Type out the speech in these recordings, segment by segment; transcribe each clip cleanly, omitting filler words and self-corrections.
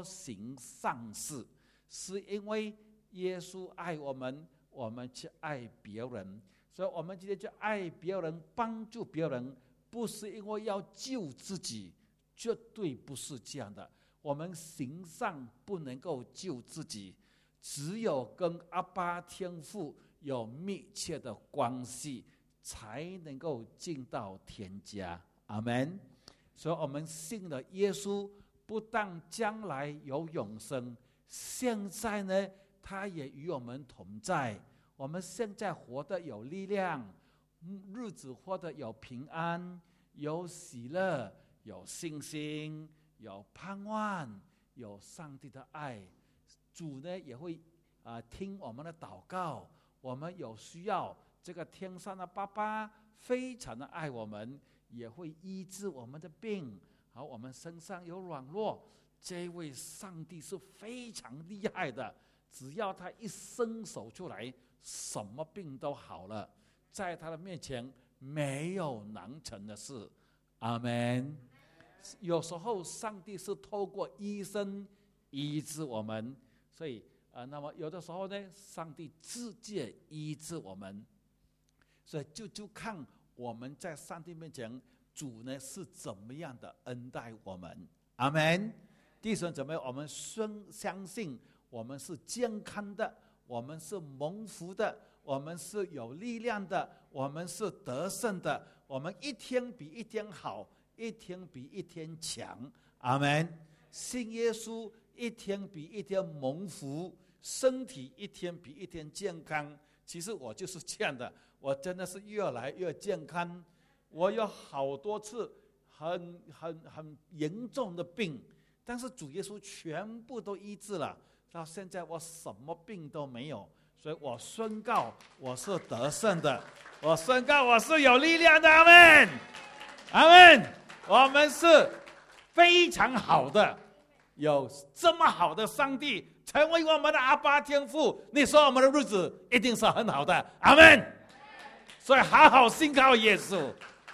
行善事，是因为耶稣爱我们，我们去爱别人。所以我们今天去爱别人，帮助别人，不是因为要救自己，绝对不是这样的。我们行善不能够救自己，只有跟阿爸天父有密切的关系，才能够进到天家。阿们。所以我们信了耶稣，不但将来有永生，现在呢，他也与我们同在。我们现在活得有力量，日子活得有平安，有喜乐，有信心，有盼望，有上帝的爱。主呢也会听我们的祷告，我们有需要，这个天上的爸爸非常的爱我们，也会医治我们的病。好，我们身上有软弱，这位上帝是非常厉害的，只要他一伸手出来，什么病都好了，在他的面前没有难成的事。阿们。有时候上帝是透过医生医治我们，所以那么有的时候呢，上帝直接医治我们。所以就看我们在上帝面前，主呢是怎么样的恩待我们。阿们。弟兄姊妹，我们相信我们是健康的，我们是蒙福的，我们是有力量的，我们是得胜的，我们一天比一天好，一天比一天强。阿们。信耶稣，一天比一天蒙福，身体一天比一天健康。其实我就是这样的，我真的是越来越健康。我有好多次很严重的病，但是主耶稣全部都医治了，到现在我什么病都没有。所以我宣告我是得胜的，我宣告我是有力量的。阿们。阿们。我们是非常好的，有这么好的上帝成为我们的阿爸天父，你说我们的日子一定是很好的。阿们。所以好好信靠耶稣。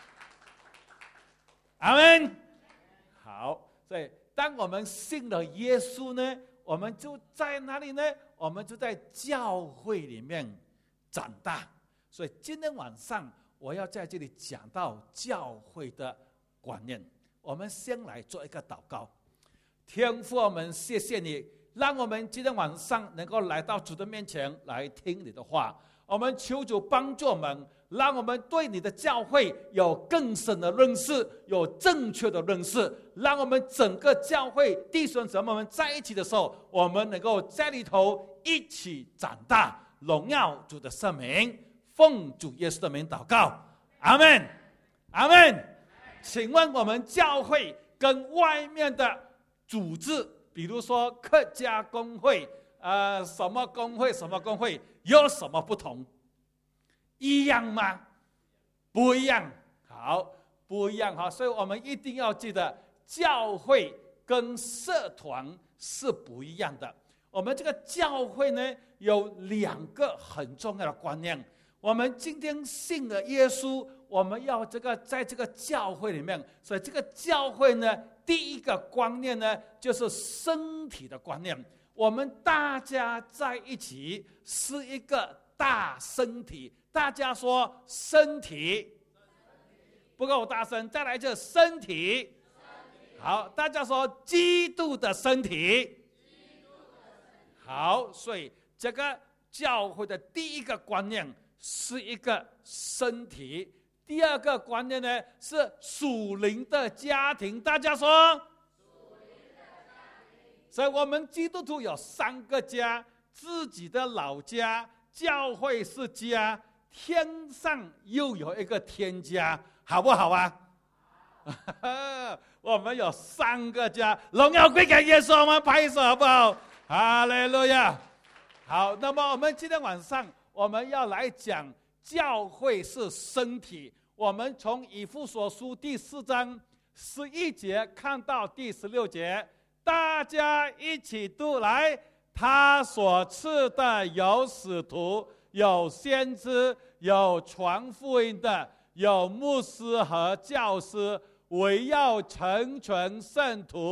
阿们。好，所以当我们信了耶稣呢，我们就在哪里呢？我们就在教会里面长大。所以今天晚上我要在这里讲到教会的观念。我们先来做一个祷告。天父，我们谢谢你，让我们今天晚上能够来到主的面前来听你的话。我们求主帮助我们，让我们对你的教会有更深的认识，有正确的认识，让我们整个教会弟兄姊妹们在一起的时候，我们能够在里头一起长大，荣耀主的圣名。奉主耶稣的名祷告。阿们。阿们。请问我们教会跟外面的组织，比如说客家公会什么公会什么公会，有什么不同？一样吗？不一样。好，不一样。好，所以我们一定要记得，教会跟社团是不一样的。我们这个教会呢，有两个很重要的观念。我们今天信了耶稣，我们要在这个教会里面，所以这个教会呢，第一个观念呢，就是身体的观念。我们大家在一起是一个大身体。大家说身体，不够大声，再来一次身体。好，大家说基督的身体。好，所以这个教会的第一个观念是一个身体，第二个观念呢是属灵的家庭。大家说属灵的家庭。所以我们基督徒有三个家：自己的老家，教会是家，天上又有一个天家，好不好啊？我们有三个家，荣耀归给耶稣，我们拍手好不好？哈利路亚。好，那么我们今天晚上我们要来讲教会是身体。我们从以弗所书第4章11节看到第16节，大家一起读来。他所赐的有使徒，有先知，有传福音的，有牧师和教师，为要成全圣徒，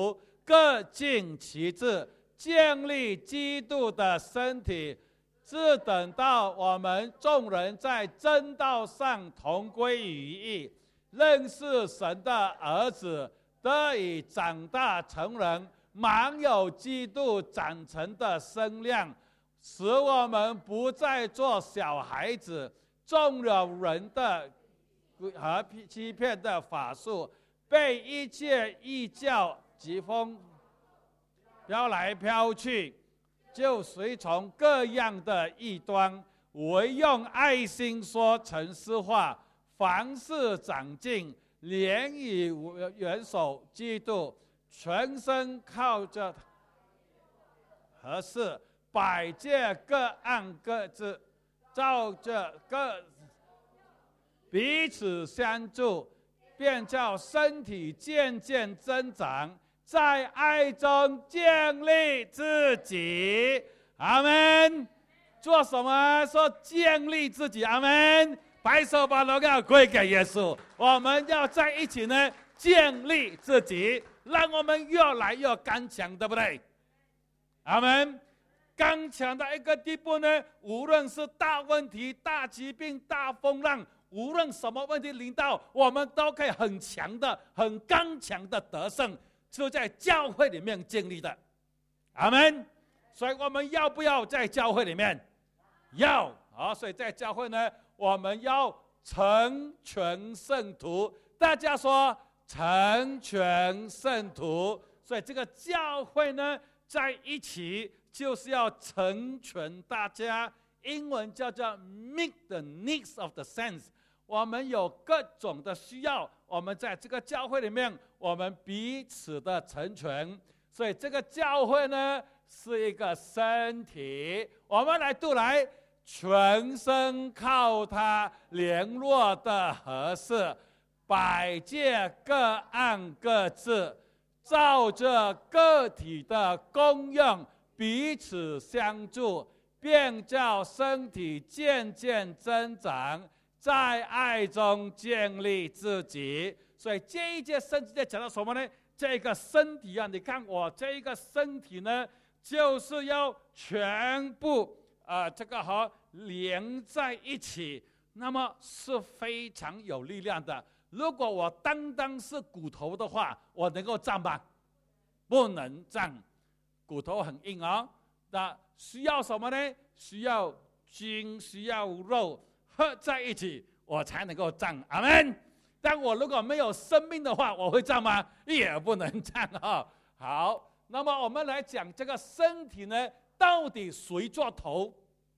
各尽其职，建立基督的身体，直等到我们众人在真道上同归于一，认识神的儿子，得以长大成人，满有基督长成的身量，使我们不再做小孩子，中了人的和欺骗的法术，被一切异教疾风飘来飘去，就随从各样的异端，唯用爱心说诚实话，凡事长进，连以元首基督，全身靠着合适，百界各按各职，照着各彼此相助，便叫身体渐渐增长，在爱中建立自己。阿们。做什么？说建立自己。阿们。拍手把荣耀归给耶稣。我们要在一起呢，建立自己，让我们越来越刚强，对不对？阿们。刚强到一个地步呢，无论是大问题、大疾病、大风浪，无论什么问题临到，我们都可以很强的、很刚强的得胜，就在教会里面建立的。阿们。所以我们要不要在教会里面？要。好，所以在教会呢，我们要成全圣徒。大家说成全圣徒。所以这个教会呢，在一起就是要成全大家。英文叫做 meet the needs of the saints。我们有各种的需要，我们在这个教会里面，我们彼此的成全。所以这个教会呢，是一个身体。我们来读来，全身靠它联络的合适，百界各按各职，照着个体的功用彼此相助，便叫身体渐渐增长，在爱中建立自己。所以这一节圣经在讲到什么呢？这个身体啊，你看我这一个身体呢，就是要全部这个和连在一起，那么是非常有力量的。如果我单单是骨头的话，我能够站吗？不能站，骨头很硬啊。那需要什么呢？需要筋，需要肉合在一起，我才能够站。阿们。但我如果没有生命的话，我会站吗？也不能站啊。好，那么我们来讲这个身体呢，到底谁做头？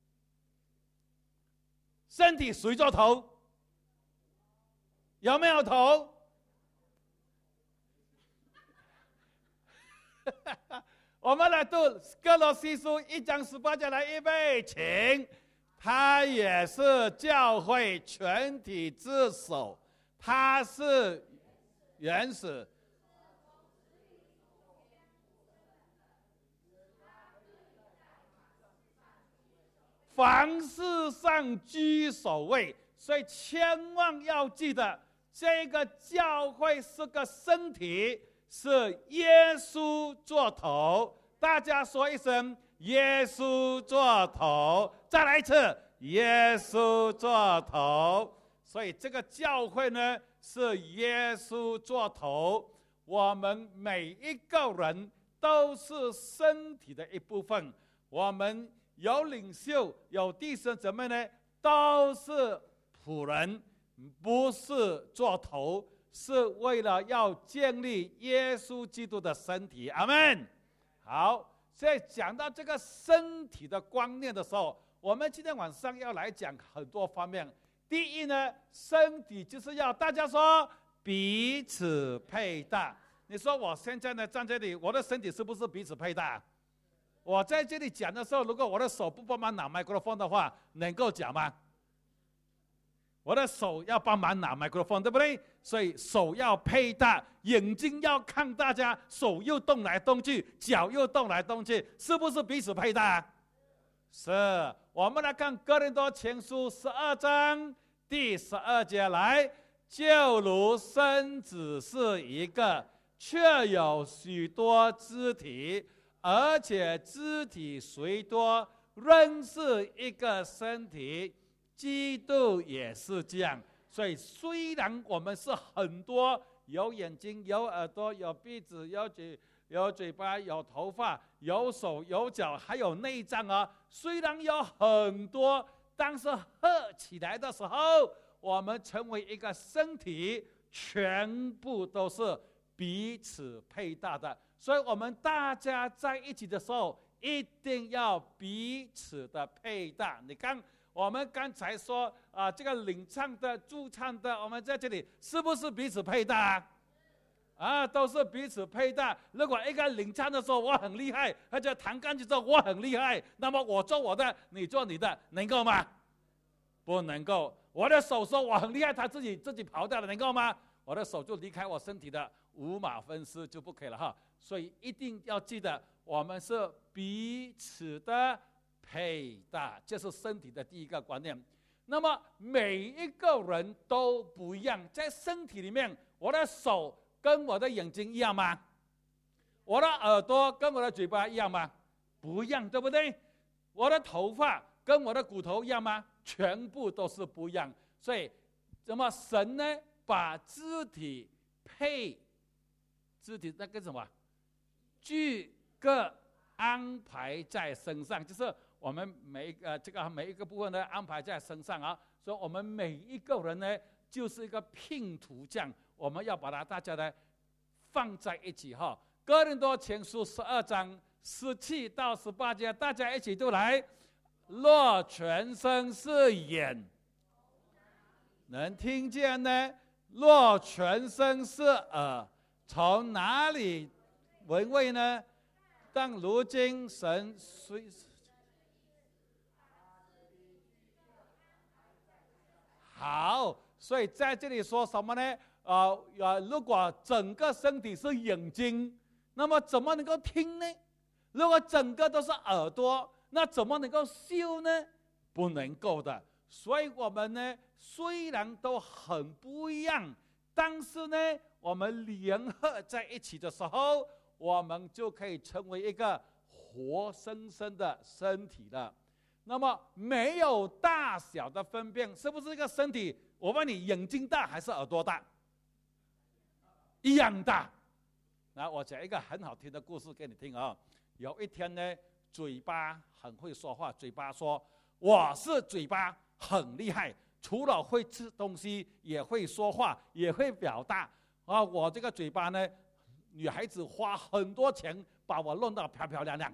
身体谁做头？有没有头？我们来读哥罗西书1章18节，来预备，请。他也是教会全体之首，他是原始，凡事上居首位。所以千万要记得，这个教会是个身体，是耶稣做头。大家说一声，耶稣做头。再来一次，耶稣做头。所以这个教会呢，是耶稣做头。我们每一个人都是身体的一部分。我们有领袖，有弟兄姊妹呢，都是仆人，不是做头，是为了要建立耶稣基督的身体。阿们。好，所以讲到这个身体的观念的时候，我们今天晚上要来讲很多方面。第一呢，身体就是要大家说彼此配搭。你说我现在呢站这里，我的身体是不是彼此配搭？我在这里讲的时候，如果我的手不帮忙拿麦克风的话，能够讲吗？我的手要帮忙拿麦克风，对不对？所以手要配搭，眼睛要看大家，手又动来动去，脚又动来动去，是不是彼此配搭？是。我们来看哥林多前书12章第12节，来，就如身子是一个， 却有许多肢体，而且肢体虽多，仍是一个身体。基督也是这样。所以虽然我们是很多，有眼睛，有耳朵，有鼻子，有嘴巴，有头发，有手有脚，还有内脏啊。虽然有很多，但是合起来的时候，我们成为一个身体，全部都是彼此配搭的。所以我们大家在一起的时候，一定要彼此的配搭。你看我们刚才说这个领唱的、驻唱的，我们在这里是不是彼此配搭都是彼此配搭。如果一个领唱的时候我很厉害，或者弹钢琴的时候我很厉害，那么我做我的，你做你的，能够吗？不能够。我的手说我很厉害，他自己跑掉了，能够吗？我的手就离开我身体的5码分丝就不可以了哈。所以一定要记得，我们是彼此的配搭，这是身体的第一个观念。那么每一个人都不一样，在身体里面，我的手跟我的眼睛一样吗？我的耳朵跟我的嘴巴一样吗？不一样，对不对？我的头发跟我的骨头一样吗？全部都是不一样。所以那么神呢，把肢体那个什么具各安排在身上，就是我们每一个部分呢安排在身上啊。所以我们每一个人呢，就是一个拼图这样，我们要把它大家呢放在一起哈。哥林多前书12章17到18节，大家一起都来。若全身是眼，能听见呢？若全身是耳，从哪里闻味呢？但如今神虽好，所以在这里说什么呢？如果整个身体是眼睛，那么怎么能够听呢？如果整个都是耳朵，那怎么能够嗅呢？不能够的。所以我们呢，虽然都很不一样，但是呢，我们联合在一起的时候，我们就可以成为一个活生生的身体了。那么没有大小的分辨，是不是一个身体？我问你，眼睛大还是耳朵大？一样大。那我讲一个很好听的故事给你听啊。有一天呢，嘴巴很会说话，嘴巴说我是嘴巴很厉害，除了会吃东西，也会说话，也会表达我这个嘴巴呢，女孩子花很多钱把我弄到漂漂亮亮，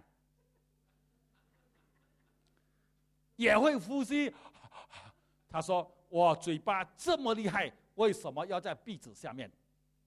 也会呼吸。他说我嘴巴这么厉害，为什么要在鼻子下面？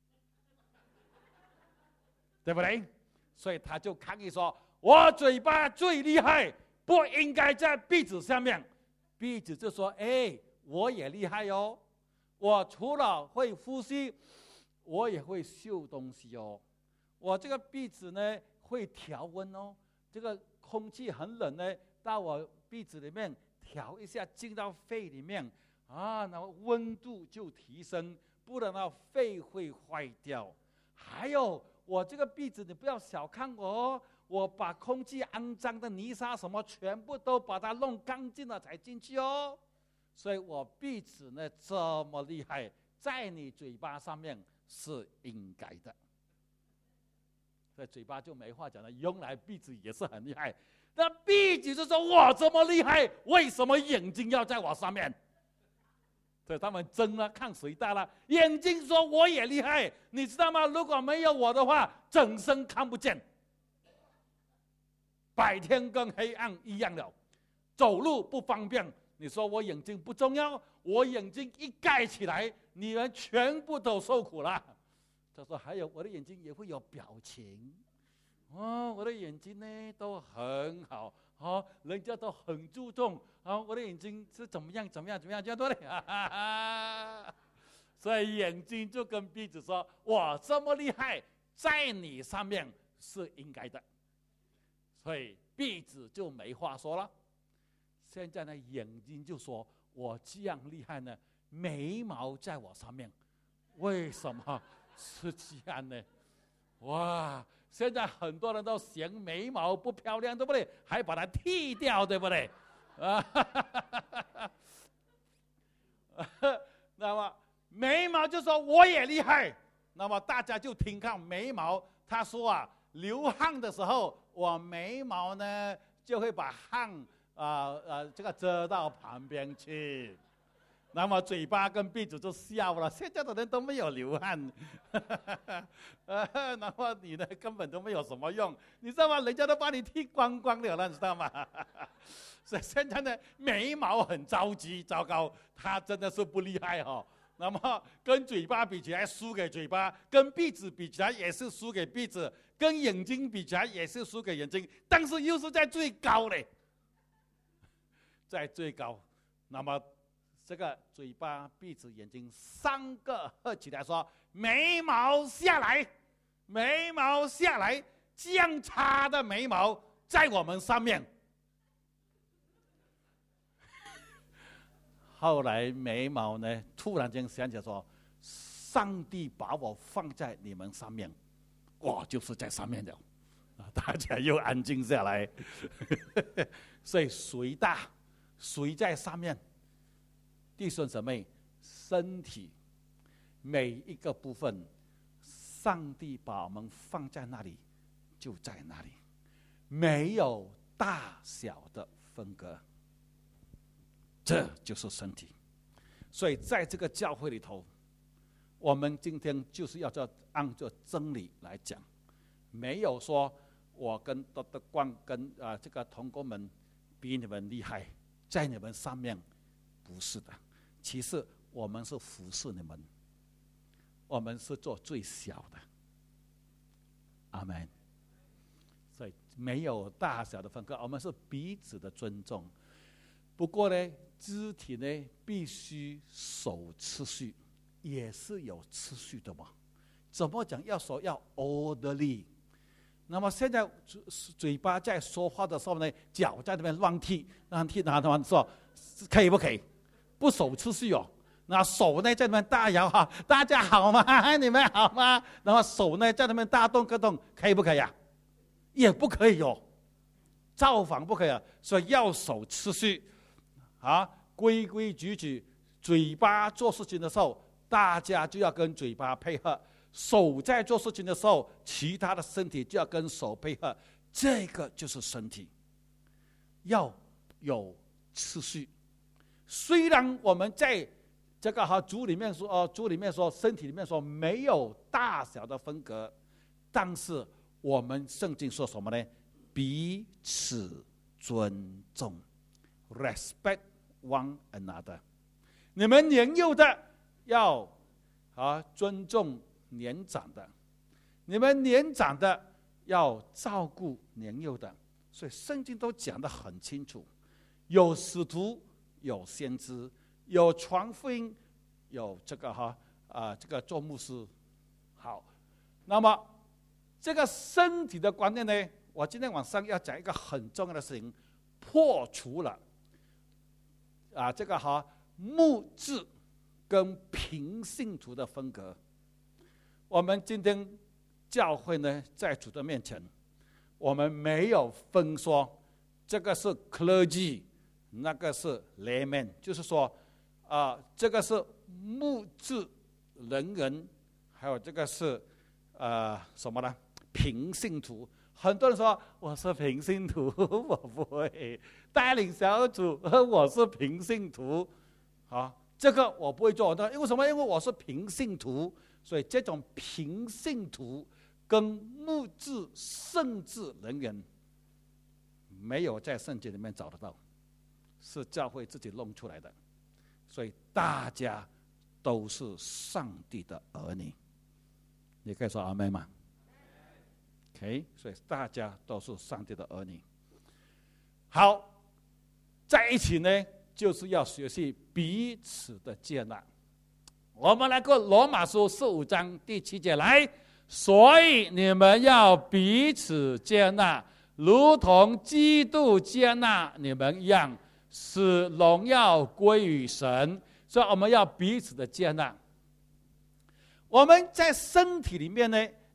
对不对？所以他就抗议说，我嘴巴最厉害，不应该在鼻子下面。鼻子就说我也厉害哦，我除了会呼吸，我也会嗅东西哦。我这个鼻子呢会调温哦，这个空气很冷呢，到我鼻子里面调一下，进到肺里面然后温度就提升，不然呢肺会坏掉。还有我这个鼻子，你不要小看我哦，我把空气肮脏的泥沙什么全部都把它弄干净了才进去哦。所以我鼻子呢这么厉害，在你嘴巴上面是应该的。所以嘴巴就没话讲了，原来鼻子也是很厉害。那鼻子就说我这么厉害，为什么眼睛要在我上面？所以他们争了，看谁大了。眼睛说我也厉害，你知道吗？如果没有我的话，整身看不见，白天跟黑暗一样了，走路不方便。你说我眼睛不重要，我眼睛一盖起来，你们全部都受苦了。他说还有我的眼睛也会有表情，我的眼睛呢都很好，人家都很注重我的眼睛是怎么样这样对不对？所以眼睛就跟鼻子说，我这么厉害，在你上面是应该的。所以鼻子就没话说了。现在呢，眼睛就说我这样厉害呢，眉毛在我上面，为什么是这样呢？ 哇！现在很多人都嫌眉毛不漂亮，对不对？还把它剃掉，对不对？那么眉毛就说我也厉害，那么大家就听看眉毛。他说啊，流汗的时候，我眉毛呢就会把汗这个遮到旁边去。那么嘴巴跟鼻子就笑了，现在的人都没有流汗，那么你呢根本都没有什么用，你知道吗？人家都把你剃光光了，你知道吗？所以现在呢，眉毛很着急，糟糕，他真的是不厉害哦。那么跟嘴巴比起来输给嘴巴，跟鼻子比起来也是输给鼻子，跟眼睛比起来也是输给眼睛，但是又是在最高嘞，在最高。那么这个嘴巴、鼻子、眼睛三个合起来说：“眉毛下来，眉毛下来，这样差的眉毛在我们上面。”后来眉毛呢，突然间想起来说：“上帝把我放在你们上面，我就是在上面的。”大家又安静下来。所以谁大，谁在上面？弟兄姊妹，身体每一个部分，上帝把我们放在那里，就在那里，没有大小的分割，这就是身体。所以在这个教会里头，我们今天就是要按照真理来讲，没有说我跟德光跟这个同工们比你们厉害，在你们上面，不是的。其实我们是服侍你们，我们是做最小的。阿们。所以没有大小的分割，我们是彼此的尊重。不过呢，肢体呢必须守次序，也是有次序的嘛。怎么讲？要说要 orderly。那么现在嘴巴在说话的时候呢，脚在那边乱踢，乱踢，然后说可以不可以？不守次序哦。那手呢在那边大摇哈，大家好吗？你们好吗？然后手呢在那边大动个动，可以不可以啊？也不可以哦，造访不可以啊。所以要守次序啊，规规矩矩。嘴巴做事情的时候，大家就要跟嘴巴配合；手在做事情的时候，其他的身体就要跟手配合。这个就是身体，要有次序。虽然我们在这个主里面说，身体里面说没有大小的分隔，但是我们圣经说什么呢？彼此尊重 ，respect one another。你们年幼的要尊重年长的，你们年长的要照顾年幼的。所以圣经都讲得很清楚，有使徒，有先知，有传福音，有这个做牧师。好，那么这个身体的观念呢，我今天晚上要讲一个很重要的事情，破除了这个牧质跟平信徒的分隔。我们今天教会呢，在主的面前，我们没有分说这个是 clergy， 那个是 layman， 就是说这个是牧质人，还有这个是什么呢？平信徒。很多人说我是平信徒，我不会带领小组，我是平信徒。这个我不会做。因为什么？因为我是平信徒，所以这种平信徒跟牧质圣职人员没有在圣经里面找得到，是教会自己弄出来的。所以大家都是上帝的儿女，你可以说阿们吗？ OK， 所以大家都是上帝的儿女。好，在一起呢，就是要学习彼此的接纳。我们来过罗马书15章第7节来，所以你们要彼此接纳，如同基督接纳你们一样，使荣耀归于神。所以我们要彼此的接纳。我们在身体里面呢，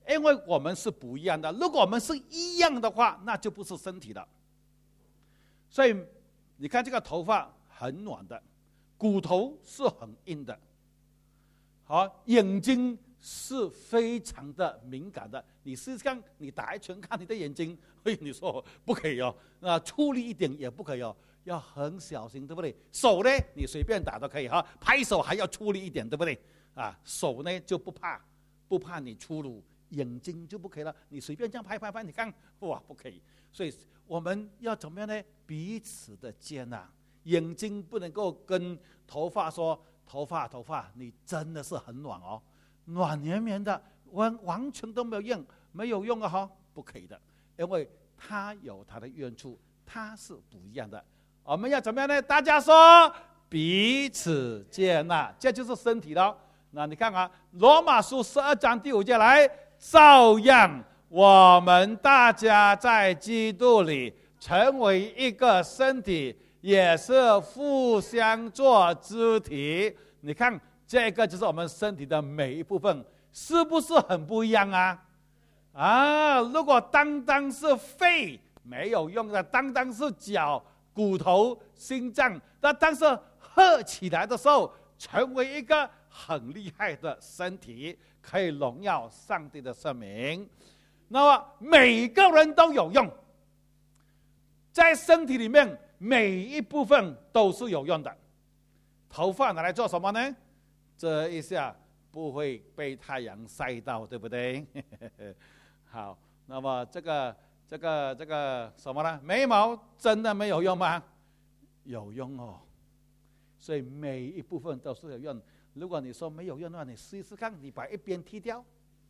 因为我们是不一样的。如果我们是一样的话，那就不是身体了。所以你看这个头发很软的，骨头是很硬的，好，眼睛是非常的敏感的。你试试看，你打一拳看你的眼睛，你说不可以哦，出力一点也不可以哦，要很小心，对不对？手呢，你随便打都可以哈，拍手还要出力一点，对不对？手呢就不怕你出力，眼睛就不可以了，你随便这样拍，你看，哇，不可以。所以我们要怎么样呢？彼此的接纳，眼睛不能够跟头发说，头发，你真的是很软哦，软绵绵的，完全都没有用啊哈，不可以的，因为它有它的用处，它是不一样的。我们要怎么样呢？大家说彼此接纳，这就是身体了。那你看啊，罗马书12章第5节来，照样我们大家在基督里成为一个身体，也是互相做肢体。你看这个就是我们身体的每一部分，是不是很不一样啊？如果单是肺没有用的，单是脚、骨头、心脏，但是合起来的时候，成为一个很厉害的身体，可以荣耀上帝的圣名。那么每个人都有用，在身体里面每一部分都是有用的。头发拿来做什么呢？这一下不会被太阳晒到，对不对？好，那么这个什么呢？眉毛真的没有用吗？有用哦。所以每一部分都是有用。如果你说没有用的话，你试试看，你把一边剃掉。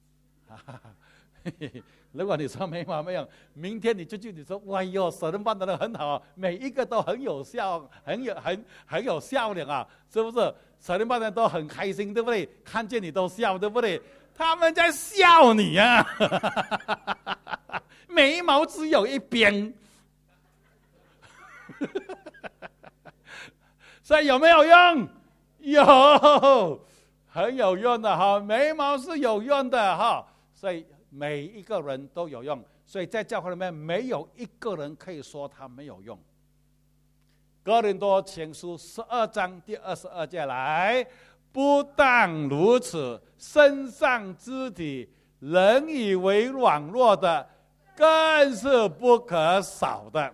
如果你说眉毛没有，明天你说，哎呦，神人办得很好，每一个都很有效，很有效率啊，是不是？神人办的都很开心，对不对？看见你都笑，对不对？他们在笑你啊，眉毛只有一边，所以有没有用？有，很有用的哈，眉毛是有用的哈，所以每一个人都有用，所以在教会里面没有一个人可以说他没有用。哥林多前书12章第22节来，不但如此，身上肢体人以为软弱的，更是不可少的。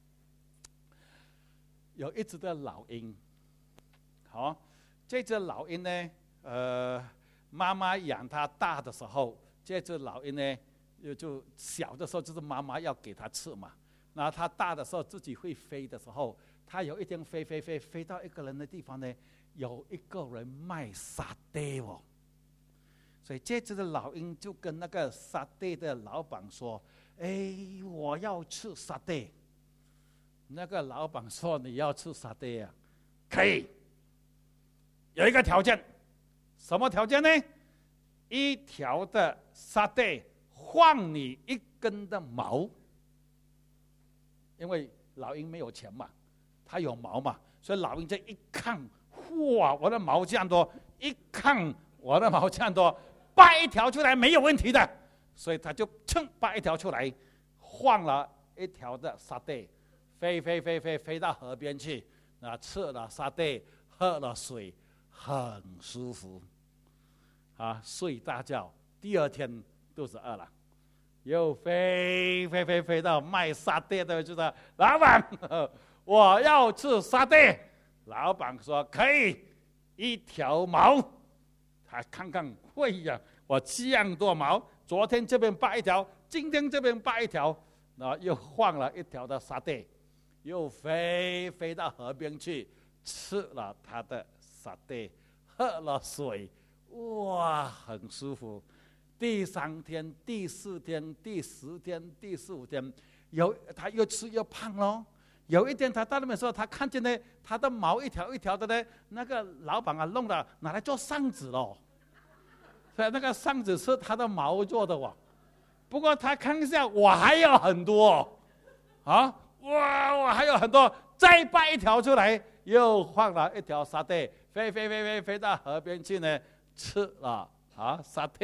有一只的老鹰，好，这只老鹰呢，妈妈养它大的时候，这只老鹰呢，就小的时候就是妈妈要给它吃嘛。那它大的时候自己会飞的时候，它有一天飞到一个人的地方呢，有一个人卖沙爹哦。所以这只的老鹰就跟那个沙爹的老板说：“哎，我要吃沙爹。”那个老板说：“你要吃沙爹啊？可以，有一个条件，什么条件呢？一条的沙爹换你一根的毛，因为老鹰没有钱嘛，它有毛嘛，所以老鹰这一看，哇，我的毛这样多，一看我的毛这样多，拔一条出来没有问题的，所以他就拔一条出来，换了一条的沙爹。”飞到河边去，吃了沙爹，喝了水，很舒服，睡大觉。第二天肚子饿了，又飞到卖沙爹的，就说：“老板，我要吃沙爹。”老板说：“可以，一条毛。”他看看，哎呀，我这样多毛，昨天这边拔一条，今天这边拔一条，又换了一条的沙爹。又飞到河边去，吃了他的沙爹，喝了水，哇，很舒服。第3天、第4天、第10天、第15天，他又吃又胖咯。有一天他到那边时候，他看见呢，他的毛一条一条的呢，那个老板弄了拿来做扇子咯。所以那个扇子是他的毛做的哦。不过他看一下，我还有很多哇！我还有很多，再拔一条出来，又换了一条沙爹，飞到河边去呢，吃了沙爹，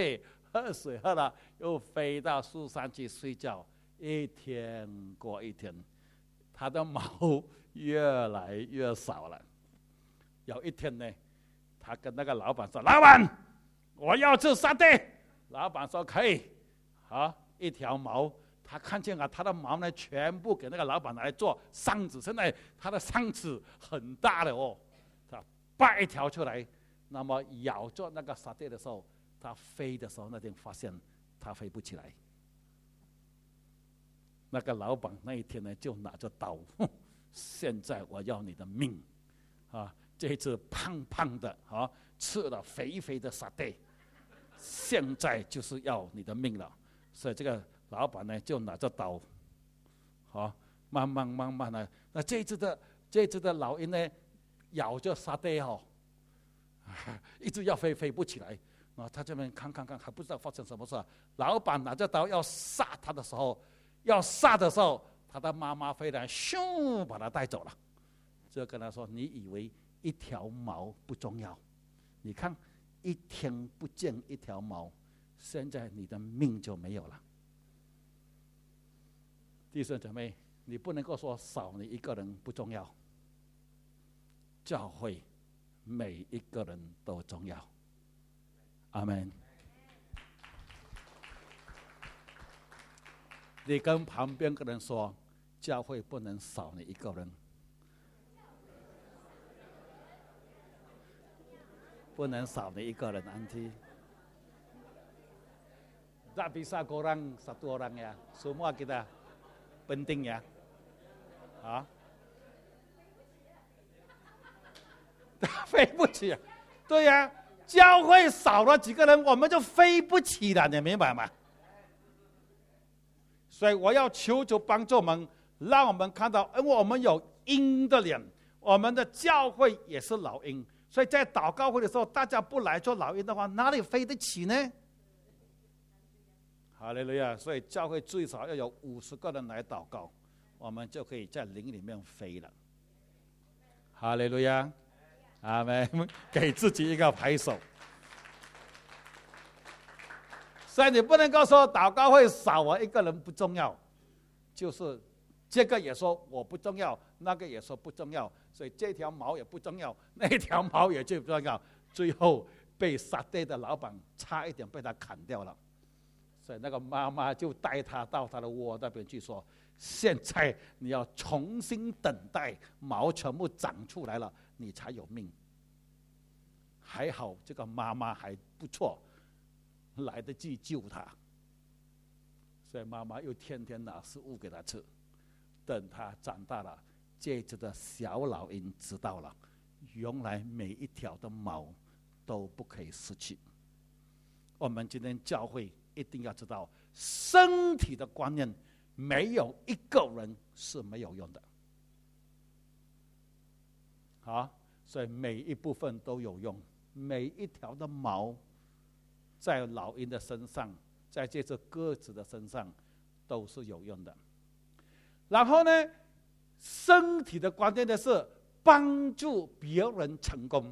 喝水喝了，又飞到树上去睡觉。一天过一天，它的毛越来越少了。有一天呢，他跟那个老板说：“老板，我要吃沙爹。”老板说：“可以。”好，一条毛，他看见他的毛呢，全部给那个老板拿来做扇子。现在他的扇子很大的哦，他拔一条出来，那么咬着那个沙爹的时候，他飞的时候，那天发现他飞不起来。那个老板那一天呢，就拿着刀，现在我要你的命啊！这只胖胖的啊，吃了肥肥的沙爹，现在就是要你的命了。所以这个老板呢，就拿着刀，好，慢慢的，那这只的老鹰呢，咬着沙爹哦，一直要飞不起来。他这边看，还不知道发生什么事。老板拿着刀要杀他的时候，他的妈妈飞来，咻，把他带走了。就跟他说：“你以为一条毛不重要？你看，一天不见一条毛，现在你的命就没有了。”弟兄姊妹，你不能够说少你一个人不重要。教会每一个人都重要。阿们。你跟旁边的人说，教会不能少你一个人，不能少你一个人。Nanti, tak bisa kurang satu orang ya. Semua kita penting ya. 啊，飞不起，对呀，教会少了几个人，我们就飞不起了，你明白吗？所以我要求主帮助我们，让我们看到，因为我们有鹰的脸，我们的教会也是老鹰，所以在祷告会的时候，大家不来做老鹰的话，哪里飞得起呢？哈利路亚！所以教会最少要有50个人来祷告，我们就可以在灵里面飞了。哈利路亚！阿们，给自己一个拍手。所以你不能够说祷告会少我一个人不重要，就是这个也说我不重要，那个也说不重要，所以这条毛也不重要，那条毛也就不重要，最后被沙爹的老板差一点被他砍掉了。所以那个妈妈就带他到他的窝那边去说：“现在你要重新等待，毛全部长出来了，你才有命。”还好这个妈妈还不错，来得及救他，所以妈妈又天天拿食物给他吃。等他长大了，这只的小老鹰知道了，原来每一条的毛都不可以失去。我们今天教会一定要知道，身体的观念，没有一个人是没有用的。好，所以每一部分都有用，每一条的毛，在老鹰的身上，在这只鸽子的身上，都是有用的。然后呢，身体的关键的是帮助别人成功。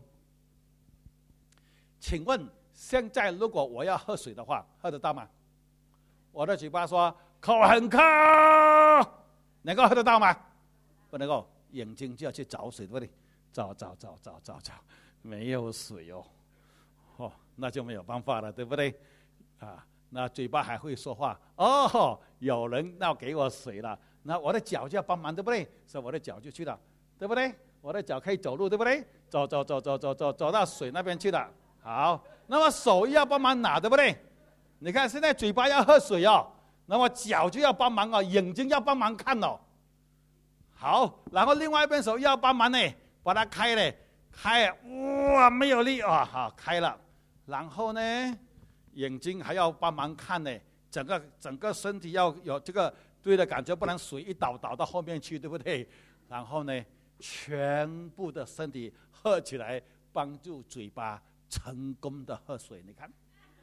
请问现在如果我要喝水的话，喝得到吗？我的嘴巴说口很渴，能够喝得到吗？不能够，眼睛就要去找水，对不对？找，没有水哦，那就没有办法了，对不对？啊，那嘴巴还会说话哦，有人要给我水了，那我的脚就要帮忙，对不对？所以我的脚就去了，对不对？我的脚可以走路，对不对？走到水那边去了。好，那么手要帮忙拿，对不对？你看现在嘴巴要喝水哦，那么脚就要帮忙哦，眼睛要帮忙看哦。好，然后另外一边手要帮忙呢，把它开了，哇，没有力啊，好开了。然后呢，眼睛还要帮忙看呢，整个身体要有这个对的感觉，不然水一倒到后面去，对不对？然后呢，全部的身体合起来，帮助嘴巴成功的喝水。你看，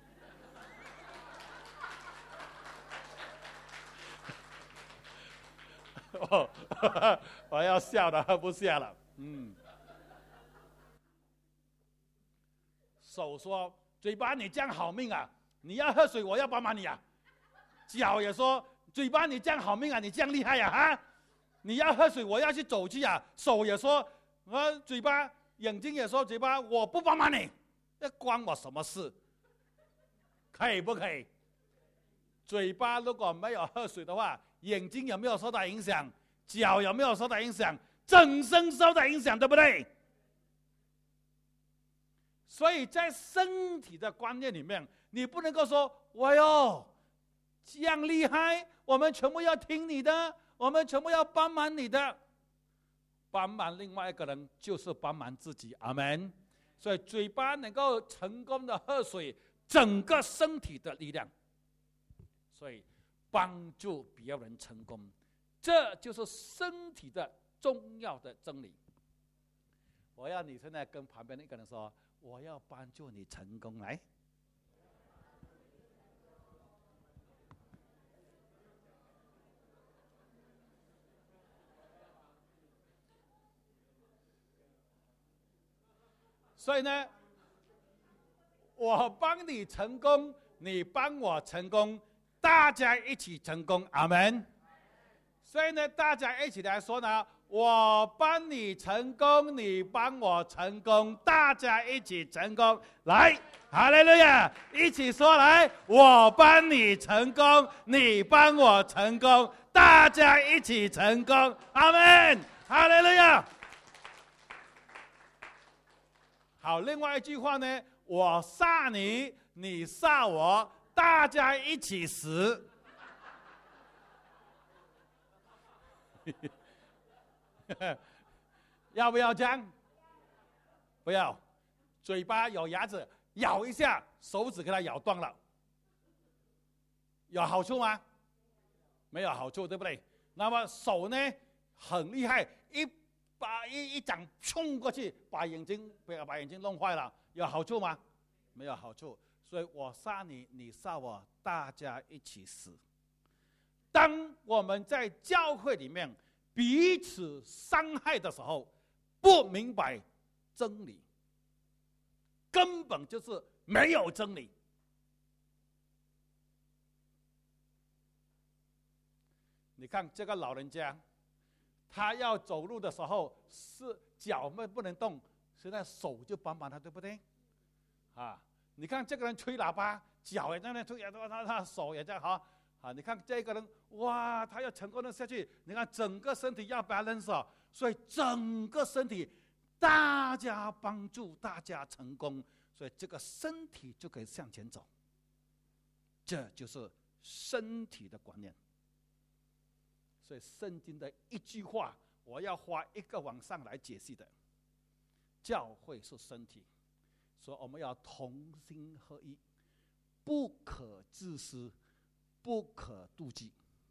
我要笑的喝不下了。手说：“嘴巴，你这样好命啊！ 你要喝水，我要帮忙你啊。脚也说，嘴巴你这样好命啊，你这样厉害呀啊！你要喝水，我要去走去啊。手也说，嘴巴，眼睛也说，嘴巴我不帮忙你，那关我什么事？可以不可以？嘴巴如果没有喝水的话，眼睛有没有受到影响？脚有没有受到影响？整身受到影响，对不对？所以在身体的观念里面，你不能够说：“哎呦，这样厉害，我们全部要听你的，我们全部要帮忙你的。”帮忙另外一个人就是帮忙自己，阿们。所以嘴巴能够成功的喝水，整个身体的力量。所以帮助别人成功，这就是身体的重要的真理。我要你现在跟旁边的一个人说：“我要帮助你成功。”来，所以呢，我帮你成功，你帮我成功，大家一起成功，阿们。所以呢，大家一起来说呢，我帮你成功，你帮我成功，大家一起成功。来，哈利路亚，一起说来，我帮你成功，你帮我成功，大家一起成功，阿们，哈利路亚。好，另外一句话呢，我杀你，你杀我，大家一起死。要不要这样？不要。嘴巴有牙齿，咬一下，手指给它咬断了，有好处吗？没有好处，对不对？那么手呢，很厉害，一掌冲过去，把眼睛弄坏了，有好处吗？没有好处。所以我杀你，你杀我，大家一起死。当我们在教会里面彼此伤害的时候，不明白真理，根本就是没有真理。你看这个老人家，他要走路的时候是脚不能动，现在手就帮他，对不对？啊，你看这个人吹喇叭，脚也在那吹，他手也在好。啊，你看这个人，哇，他要成功的下去，你看整个身体要 balance，所以整个身体大家帮助，大家成功，所以这个身体就可以向前走。这就是身体的观念。所以圣经的一句话，我要花一个晚上来解析的。教会是身体，所以我们要同心合一，不可自私，不可妒忌。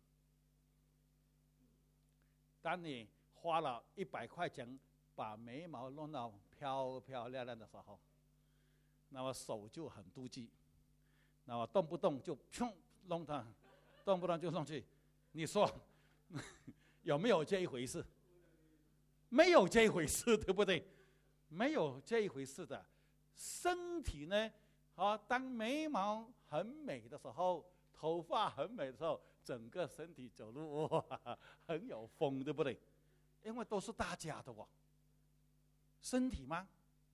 当你花了100块钱把眉毛弄到漂漂亮亮的时候，那么手就很妒忌，那么动不动就弄它，动不动就弄去。你说有没有这一回事？没有这一回事，对不对？没有这一回事的。身体呢，当眉毛很美的时候，头发很美的时候，整个身体走路哇很有风，对不对？因为都是大家的哦。身体吗？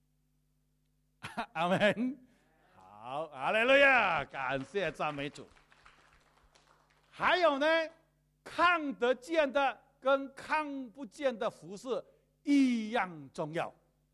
阿们。好，哈利路亚，感谢赞美主。还有呢，看得见的跟看不见的服事一样重要。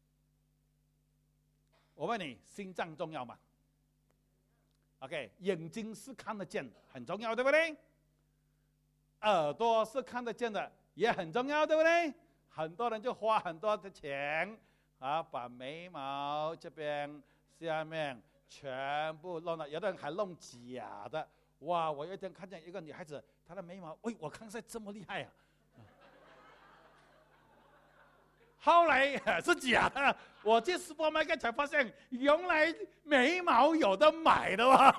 我问你，心脏重要吗？ OK， 眼睛是看得见，很重要，对不对？耳朵是看得见的，也很重要，对不对？很多人就花很多的钱把眉毛这边、下面全部弄了，有的人还弄假的。哇！我有一天看见一个女孩子，她的眉毛，我看起来这么厉害啊！后来是假的，我去 supermarket 才发现，原来眉毛有的买的哇！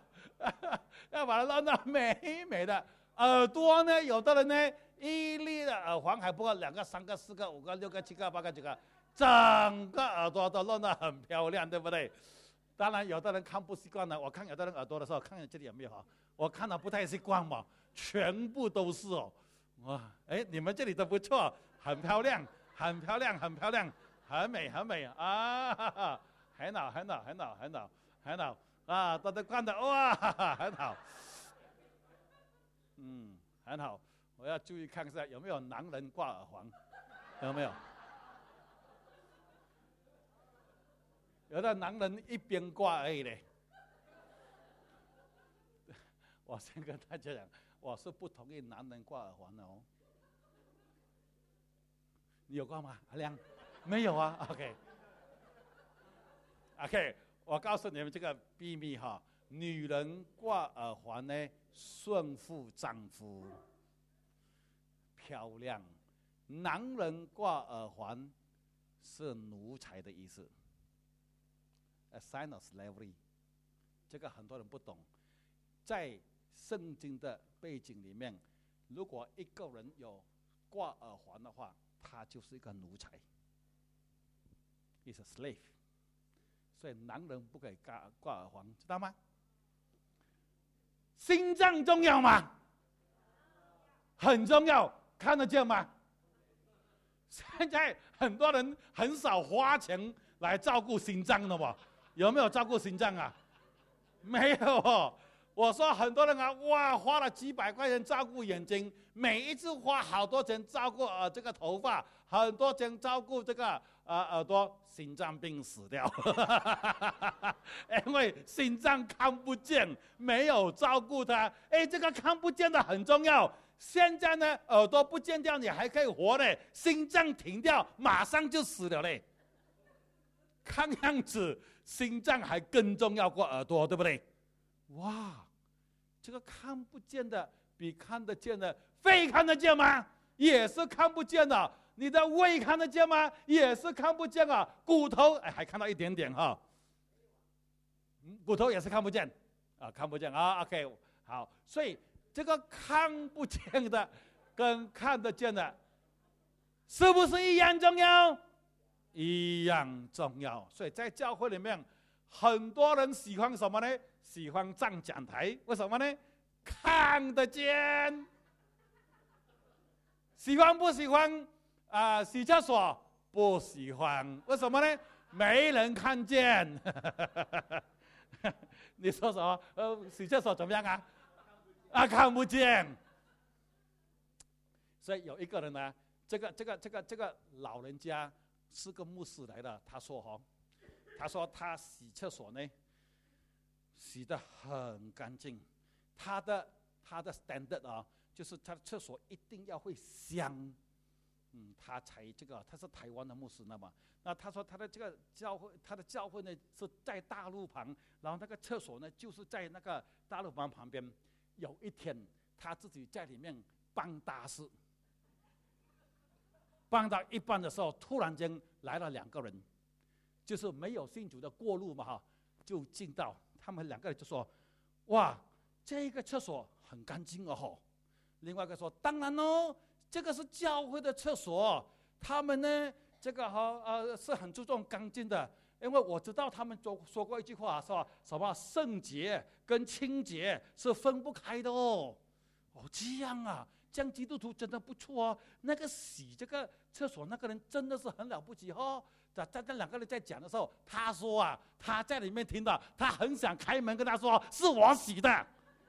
要把它弄到美美的。耳朵呢，有的人呢，一粒个耳环还不够2个、3个、4个、5个、6个、7个、8个、9个，整个耳朵都弄得很漂亮，对不对？当然，有的人看不习惯了。我看有的人耳朵的时候，看看这里有没有我看到不太习惯嘛，全部都是哦。哇，哎，你们这里都不错，很漂亮，很漂亮，很漂亮，很美，很美啊！很好，很好，很好，很好，很好啊！都看到哇，很好，很好。我要注意看一下有没有男人挂耳环，有没有？有的男人一边挂而已嘞。我先跟大家讲，我是不同意男人挂耳环的哦。你有挂吗？阿亮，没有啊。OK， 我告诉你们这个秘密哈，女人挂耳环呢，顺服丈夫，漂亮；男人挂耳环是奴才的意思。A sign of slavery， 这个很多人不懂。在圣经的背景里面，如果一个人有挂耳环的话，他就是一个奴才 ，is a slave。所以男人不可以挂耳环，知道吗？心脏重要吗？很重要，看得见吗？现在很多人很少花钱来照顾心脏的嘛。有没有照顾心脏啊？没有哦。我说很多人啊，哇，花了几百块钱照顾眼睛，每一次花好多钱照顾这个头发，很多钱照顾这个耳朵，心脏病死掉，因为心脏看不见，没有照顾它。哎，这个看不见的很重要。现在呢，耳朵不见掉，你还可以活嘞；心脏停掉，马上就死了嘞。看样子心脏还更重要过耳朵，对不对？哇，这个看不见的比看得见的，肺看得见吗？也是看不见的。你的胃看得见吗？也是看不见啊。骨头还看到一点点哈，骨头也是看不见啊，看不见啊。OK， 好，所以这个看不见的跟看得见的，是不是一样重要？一样重要。所以在教会里面，很多人喜欢什么呢？喜欢站讲台，为什么呢？看得见。喜欢不喜欢洗厕所？不喜欢，为什么呢？没人看见。你说什么？洗厕所怎么样啊？看不见。所以有一个人呢，这个老人家是个牧师来的，他说他洗厕所呢，洗得很干净，他的 standard 啊，就是他的厕所一定要会香，他才这个，他是台湾的牧师，那他说他的这个教会，他的教会呢是在大路旁，然后那个厕所呢就是在那个大路旁边。有一天他自己在里面办大事，办到一半的时候，突然间来了2个人，就是没有信主的过路嘛就进到。他们2个人就说：“哇，这个厕所很干净哦。”另外一个说：“当然哦，这个是教会的厕所，他们呢这个是很注重干净的，因为我知道他们说过一句话，说什么圣洁跟清洁是分不开的哦。”哦，这样啊，这样基督徒真的不错哦。那个洗这个厕所那个人真的是很了不起哦。在那2个人在讲的时候，他说他在里面听到，他很想开门跟他说是我洗的，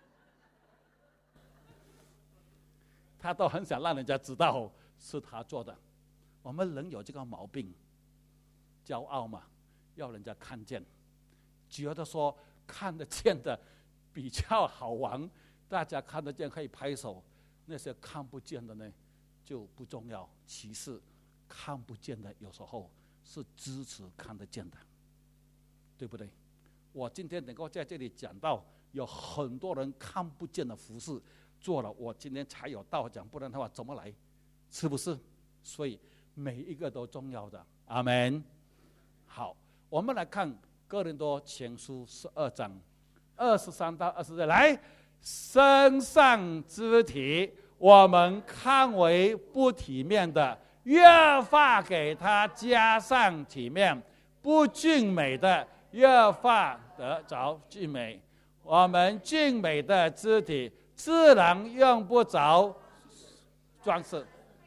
他都很想让人家知道是他做的。我们人有这个毛病，骄傲嘛，要人家看见，觉得说看得见的比较好玩，大家看得见可以拍手，那些看不见的呢就不重要。其实看不见的有时候是支持看得见的，对不对？我今天能够在这里讲到，有很多人看不见的服事做了，我今天才有道讲，不然的话怎么来？是不是？所以每一个都重要的。阿们。好，我们来看哥林多前书12章23到24节，来，身上肢体我们看为不体面的，越发给他加上体面；不俊美的，越发得着俊美。我们俊美的肢体，自然用不着装饰。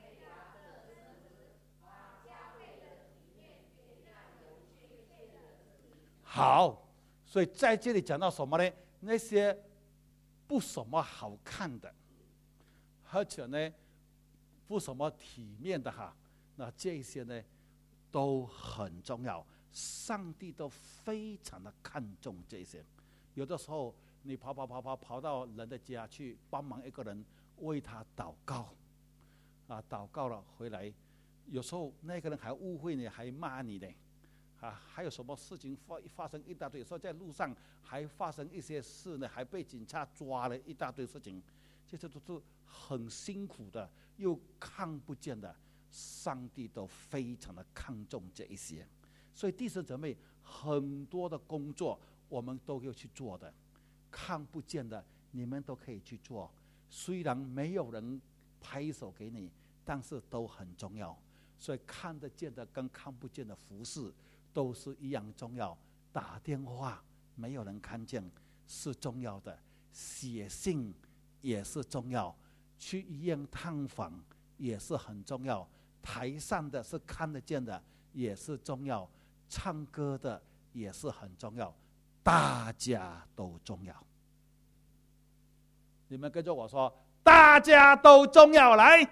好，所以在这里讲到什么呢？那些不什么好看的，而且呢不什么体面的哈，那这些呢都很重要，上帝都非常的看重这些。有的时候你跑到人的家去帮忙一个人，为他祷告啊，祷告了回来，有时候那个人还误会你，还骂你呢。还有什么事情发生一大堆，有时候在路上还发生一些事呢，还被警察抓了一大堆事情，这些都是很辛苦的，又看不见的，上帝都非常的看重这一些。所以弟兄姊妹，很多的工作我们都要去做的，看不见的你们都可以去做，虽然没有人拍手给你，但是都很重要。所以看得见的跟看不见的服事都是一样重要。打电话没有人看见是重要的，写信也是重要，去医院探访也是很重要，台上的是看得见的也是重要，唱歌的也是很重要，大家都重要。你们跟着我说，大家都重要，来，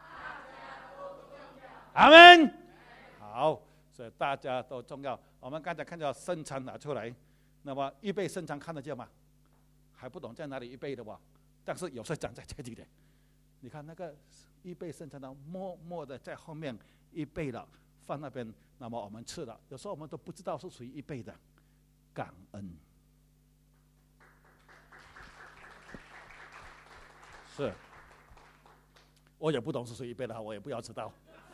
阿们。好，所以大家都重要。我们刚才看到圣餐拿出来，那么预备圣餐看得见吗？还不懂在哪里预备的吧？但是有时候讲在这里的，你看那个预备圣餐的默默的在后面预备了，放那边，那么我们吃了，有时候我们都不知道是谁预备的，感恩。是，我也不懂是谁预备的，我也不要知道。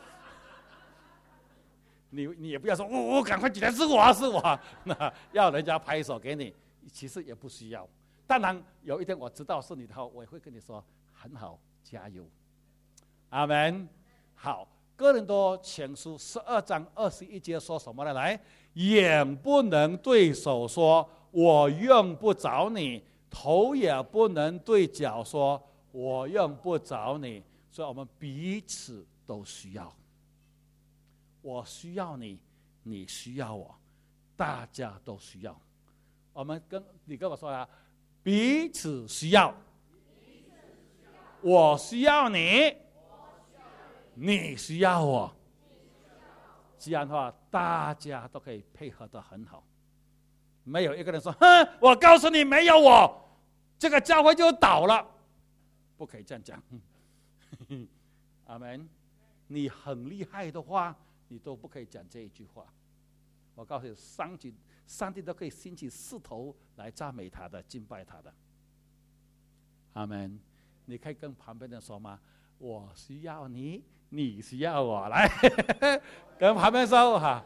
你也不要说我赶快起来，是我，那要人家拍手给你，其实也不需要。当然有一天我知道是你的话，我也会跟你说很好，加油，阿们。好，哥林多前书12章21节说什么呢？来，眼不能对手说我用不着你，头也不能对脚说我用不着你。所以我们彼此都需要，我需要你，你需要我，大家都需要。我们你跟我说啊，彼此需要，我需要你，你需要我。这样的话，大家都可以配合得很好。没有一个人说，哼，我告诉你，没有我，这个教会就倒了，不可以这样讲。阿们。你很厉害的话，你都不可以讲这一句话。我告诉你，上帝都可以兴起4头来赞美他的，敬拜他的。阿们。你可以跟旁边的人说吗？我需要你，你需要我，来跟旁边说哈。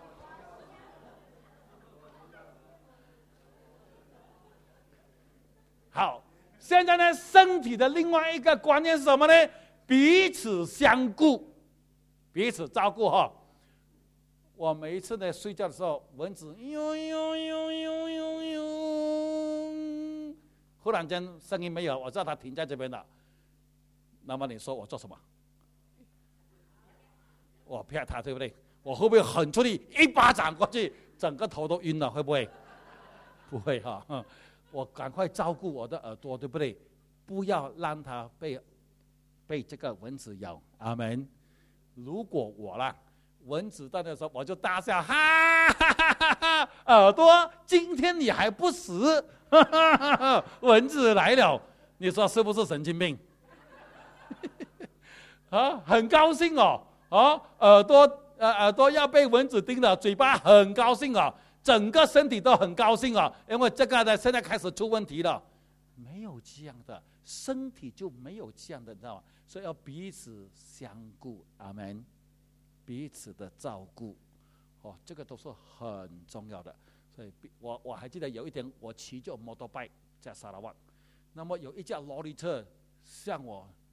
好，现在呢，身体的另外一个观念是什么呢？彼此相顾，彼此照顾哈。我每一次呢睡觉的时候，蚊子忽然间声音没有，我知道它停在这边了。那么你说我做什么？我骗它，对不对？我会不会很出力一巴掌过去，整个头都晕了？会不会？不会哈。我赶快照顾我的耳朵，对不对？不要让它被这个蚊子咬。阿们。如果我啦，蚊子到的时候，我就大笑，哈哈哈哈哈！耳朵，今天你还不死？哈哈哈哈！蚊子来了，你说是不是神经病？啊，很高兴哦，耳朵要被蚊子叮了，嘴巴很高兴哦，整个身体都很高兴哦，因为这个呢，现在开始出问题了。没有这样的，身体就没有这样的，你知道吗？所以要彼此相顾，阿们，彼此的照顾，这个都是很重要的。所以我还记得有一天，我骑着摩托bike在沙拉湾，那么有一架罗里车向我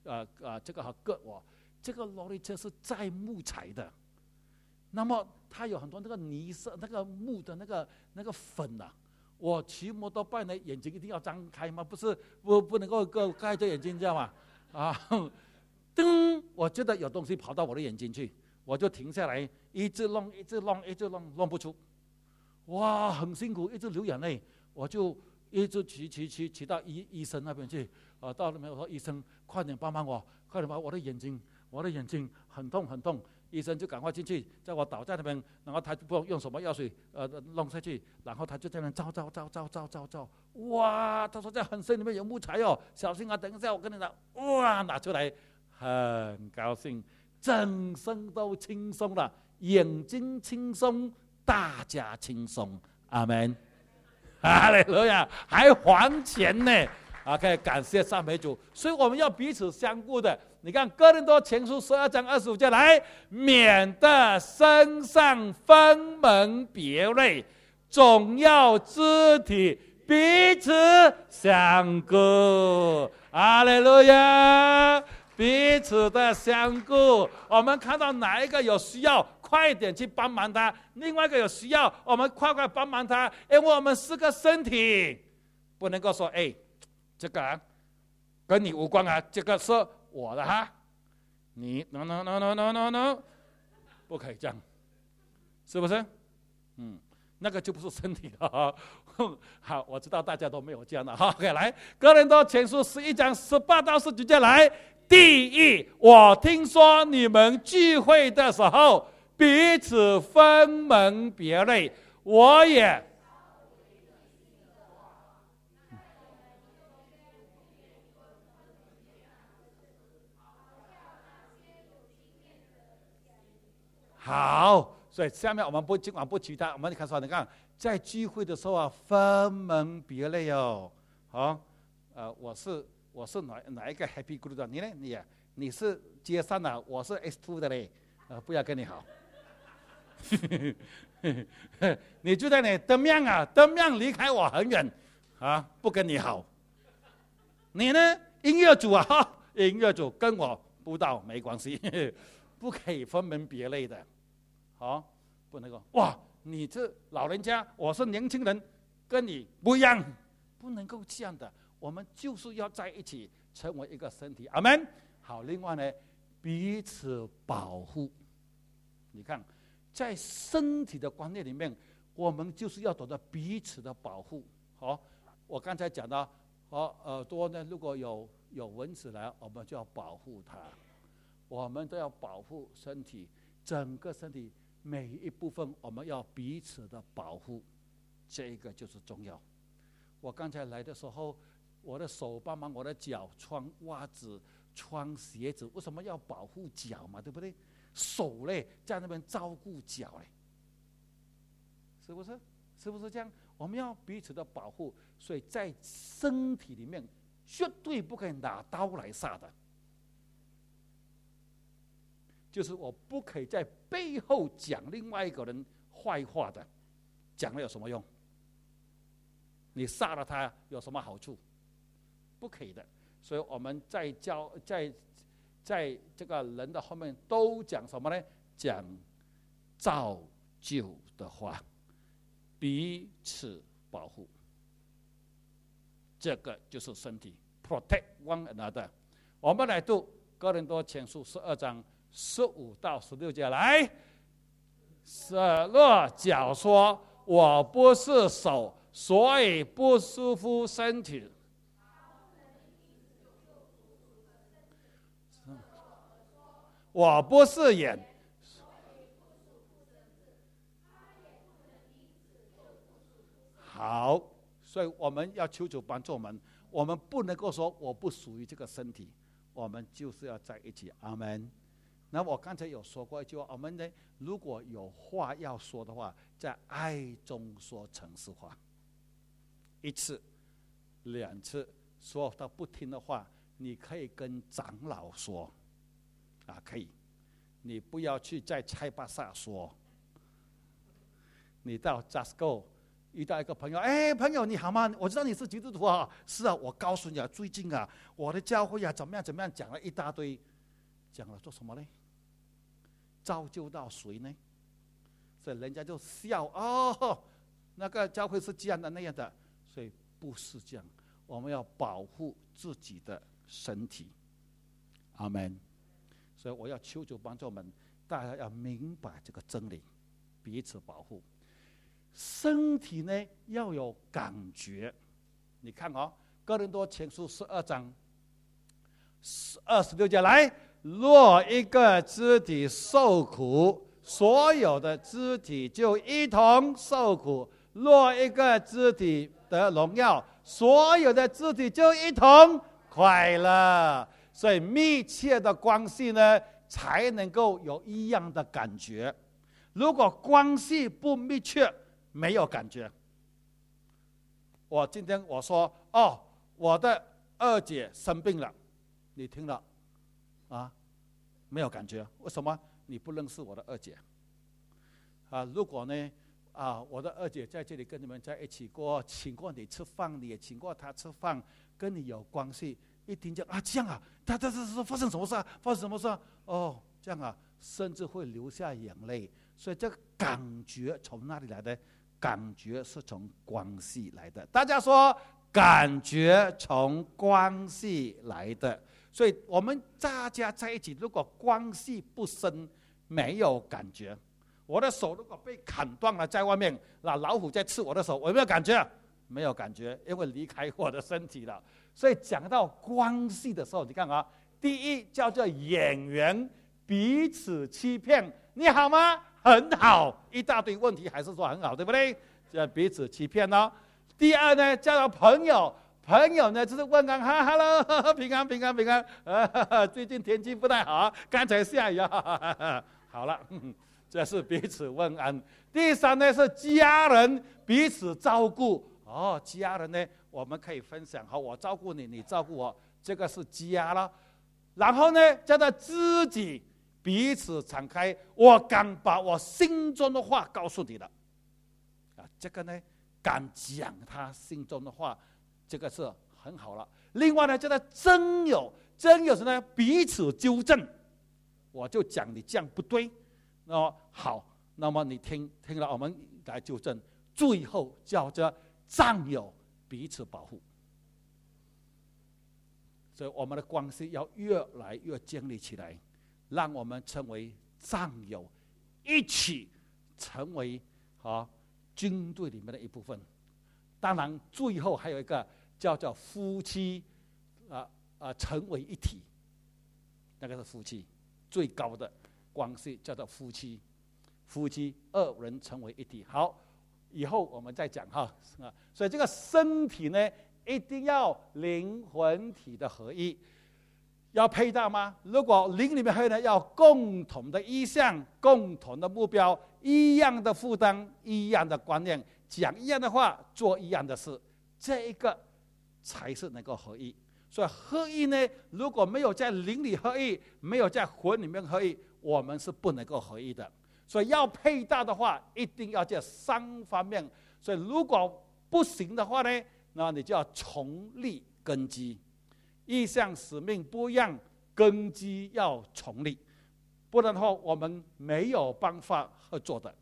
这个割我。这个萝莉车是载木材的，那么它有很多那个泥色、那个木的那个粉啊。我骑摩托拜呢，眼睛一定要张开吗？不能够盖着眼睛，知道吗？噔，我觉得有东西跑到我的眼睛去，我就停下来，一直弄，弄不出。哇，很辛苦，一直流眼泪，我就一直骑到医生那边去。到那边我说医生，快点帮忙我，快点帮我的眼睛很痛很痛。医生就赶快进去，在我倒在那边，然后他就不用什么药水弄下去，然后他就在那边照。哇，他说这很深，里面有木材哦，小心啊！等一下我跟你拿，哇，拿出来，很高兴，整身都轻松了，眼睛轻松，大家轻松，阿门，哈利路亚，还还钱呢。OK， 感谢赞美主，所以我们要彼此相顾的。你看哥林多前书12章25节，来，免得身上分门别类，总要肢体彼此相顾。哈利路亚，彼此的相顾。我们看到哪一个有需要，快点去帮忙他；另外一个有需要，我们快帮忙他，因为我们是个身体，不能够说这个跟你无关啊，这个是我的哈，你 no， 不可以这样，是不是？那个就不是身体了。好，我知道大家都没有这样的。OK， 来，哥林多前书11章18到19节，来，第一，我听说你们聚会的时候彼此分门别类，我也。好，所以下面我们尽管不提他，我们看说，你看在聚会的时候分门别类哦。我是哪一个 Happy Group 的？你呢？你是街上的，我是 S2 的嘞。不要跟你好。你就在那灯亮离开我很远不跟你好。你呢？音乐组音乐组跟我不到没关系，不可以分门别类的。不能够哇！你这老人家，我是年轻人，跟你不一样，不能够这样的。我们就是要在一起，成为一个身体。阿们。好，另外呢，彼此保护。你看，在身体的观念里面，我们就是要懂得彼此的保护。我刚才讲到，耳朵呢，如果有蚊子来，我们就要保护它。我们都要保护身体，整个身体。每一部分我们要彼此的保护，这一个就是重要。我刚才来的时候，我的手帮忙我的脚穿袜子、穿鞋子，为什么要保护脚嘛？对不对？手嘞在那边照顾脚嘞，是不是？是不是这样？我们要彼此的保护，所以在身体里面绝对不可以拿刀来杀的。就是我不可以在背后讲另外一个人坏话的，讲了有什么用？你杀了他有什么好处？不可以的。所以我们在这个人的后面都讲什么呢？讲造就的话，彼此保护，这个就是身体 ，protect one another。我们来读哥林多前书12章。15到16节，来，若脚说我不是手，所以不舒服身体，我不是眼，好，所以我们要求主帮助我们，我们不能够说我不属于这个身体，我们就是要在一起，阿们。那我刚才有说过一句话，我们呢，如果有话要说的话，在爱中说诚实话。1次、2次说他不听的话，你可以跟长老说，可以，你不要去在菜巴萨说，你到 Jasco 遇到一个朋友，哎，朋友你好吗？我知道你是基督徒啊。是啊，我告诉你啊，最近啊，我的教会啊怎么样怎么样，讲了一大堆，讲了做什么呢？造就到谁呢？所以人家就笑哦，那个教会是这样的那样的，所以不是这样。我们要保护自己的身体，阿们。所以我要求主帮助我们，大家要明白这个真理，彼此保护。身体呢要有感觉，你看哦，哥林多前书12章26节来，若一个肢体受苦，所有的肢体就一同受苦；若一个肢体得荣耀，所有的肢体就一同快乐。所以密切的关系呢，才能够有一样的感觉。如果关系不密切，没有感觉。我今天我说哦，我的二姐生病了，你听了啊，没有感觉。为什么？你不认识我的二姐啊。如果呢我的二姐在这里跟你们在一起过，请过你吃饭，你也请过她吃饭，跟你有关系，一听见这样啊，他发生什么事啊？发生什么事啊？哦，这样啊，甚至会流下眼泪。所以这个感觉从哪里来的？感觉是从关系来的。大家说，感觉从关系来的。所以我们大家在一起，如果关系不深，没有感觉。我的手如果被砍断了，在外面，那老虎在刺我的手，我有没有感觉？没有感觉，因为离开我的身体了。所以讲到关系的时候，你看啊，第一叫做演员彼此欺骗，你好吗？很好，一大堆问题还是说很好，对不对？这彼此欺骗哦。第二呢，叫做朋友，朋友呢就是问安，哈 ，hello， 平安平安平安，最近天气不太好，刚才下雨啊，好了，这是彼此问安。第三呢是家人彼此照顾，哦，家人呢我们可以分享，好，我照顾你，你照顾我，这个是家了。然后呢叫做知己。彼此敞开，我敢把我心中的话告诉你了，这个呢，敢讲他心中的话，这个是很好了。另外呢，叫做真友，真友是呢彼此纠正，我就讲你这样不对，好，那么你听了，我们来纠正。最后叫做战友，彼此保护。所以我们的关系要越来越建立起来。让我们成为战友，一起成为军队里面的一部分。当然，最后还有一个叫做夫妻，成为一体，那个是夫妻最高的关系，叫做夫妻。夫妻二人成为一体。好，以后我们再讲哈。所以这个身体呢，一定要灵魂体的合一。要配搭吗？如果灵里面合一呢，要共同的意向、共同的目标、一样的负担、一样的观念，讲一样的话，做一样的事，这一个才是能够合一。所以合一呢，如果没有在灵里合一，没有在魂里面合一，我们是不能够合一的。所以要配搭的话，一定要这3方面。所以如果不行的话呢，那你就要重立根基。意向使命不一样，根基要重立，不然的话我们没有办法合作的。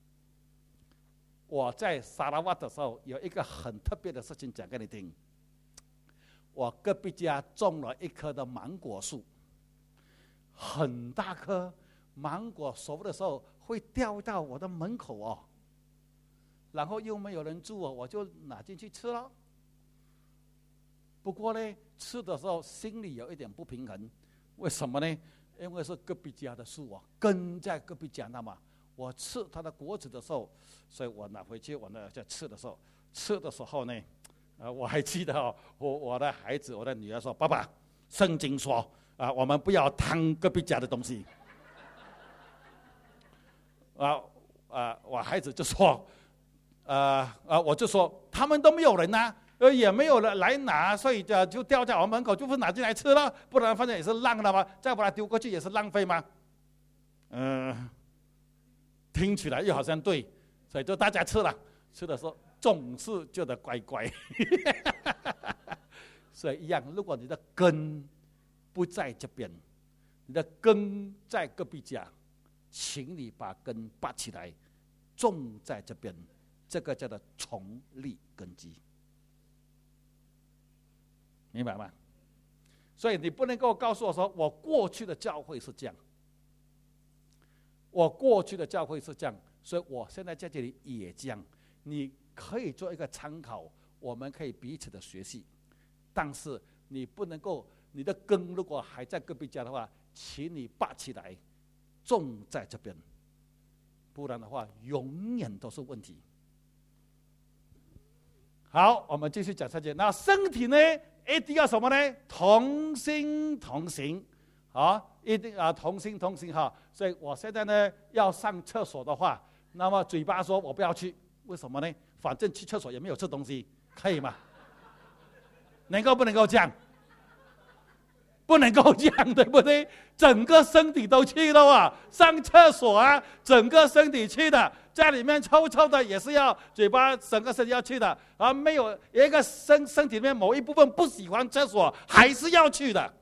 我在沙拉瓦的时候有一个很特别的事情讲给你听。我隔壁家种了一棵的芒果树，很大棵，芒果熟的时候会掉到我的门口哦，然后又没有人住我就拿进去吃了。不过呢，吃的时候心里有一点不平衡，为什么呢？因为是隔壁家的树根在隔壁家那嘛。我吃它的果子的时候，所以我拿回去，我在吃的时候呢，我还记得我的孩子，我的女儿说：“爸爸，圣经说我们不要贪隔壁家的东西。”我孩子就说：“我就说他们都没有人呐。”也没有人来拿，所以就掉在我门口，就不拿进来吃了，不然反正也是浪了嘛，再把它丢过去也是浪费嘛。听起来又好像对，所以就大家吃了，吃的时候总是觉得怪怪。所以一样，如果你的根不在这边，你的根在隔壁家，请你把根拔起来，种在这边，这个叫做重立根基，明白吗？所以你不能够告诉我说，我过去的教会是这样，我过去的教会是这样，所以我现在在这里也这样。你可以做一个参考，我们可以彼此的学习，但是你不能够，你的根如果还在隔壁家的话，请你拔起来，种在这边，不然的话，永远都是问题。好，我们继续讲下去。那身体呢，一定要什么呢？同心同行，一定同心同行哈。所以我现在呢要上厕所的话，那么嘴巴说我不要去，为什么呢？反正去厕所也没有吃东西，可以吗？能够不能够这样？不能够这样，对不对？整个身体都去了啊，上厕所啊，整个身体去的，在里面臭臭的也是要嘴巴，整个身体要去的，而没有一个身体里面某一部分不喜欢厕所，还是要去的。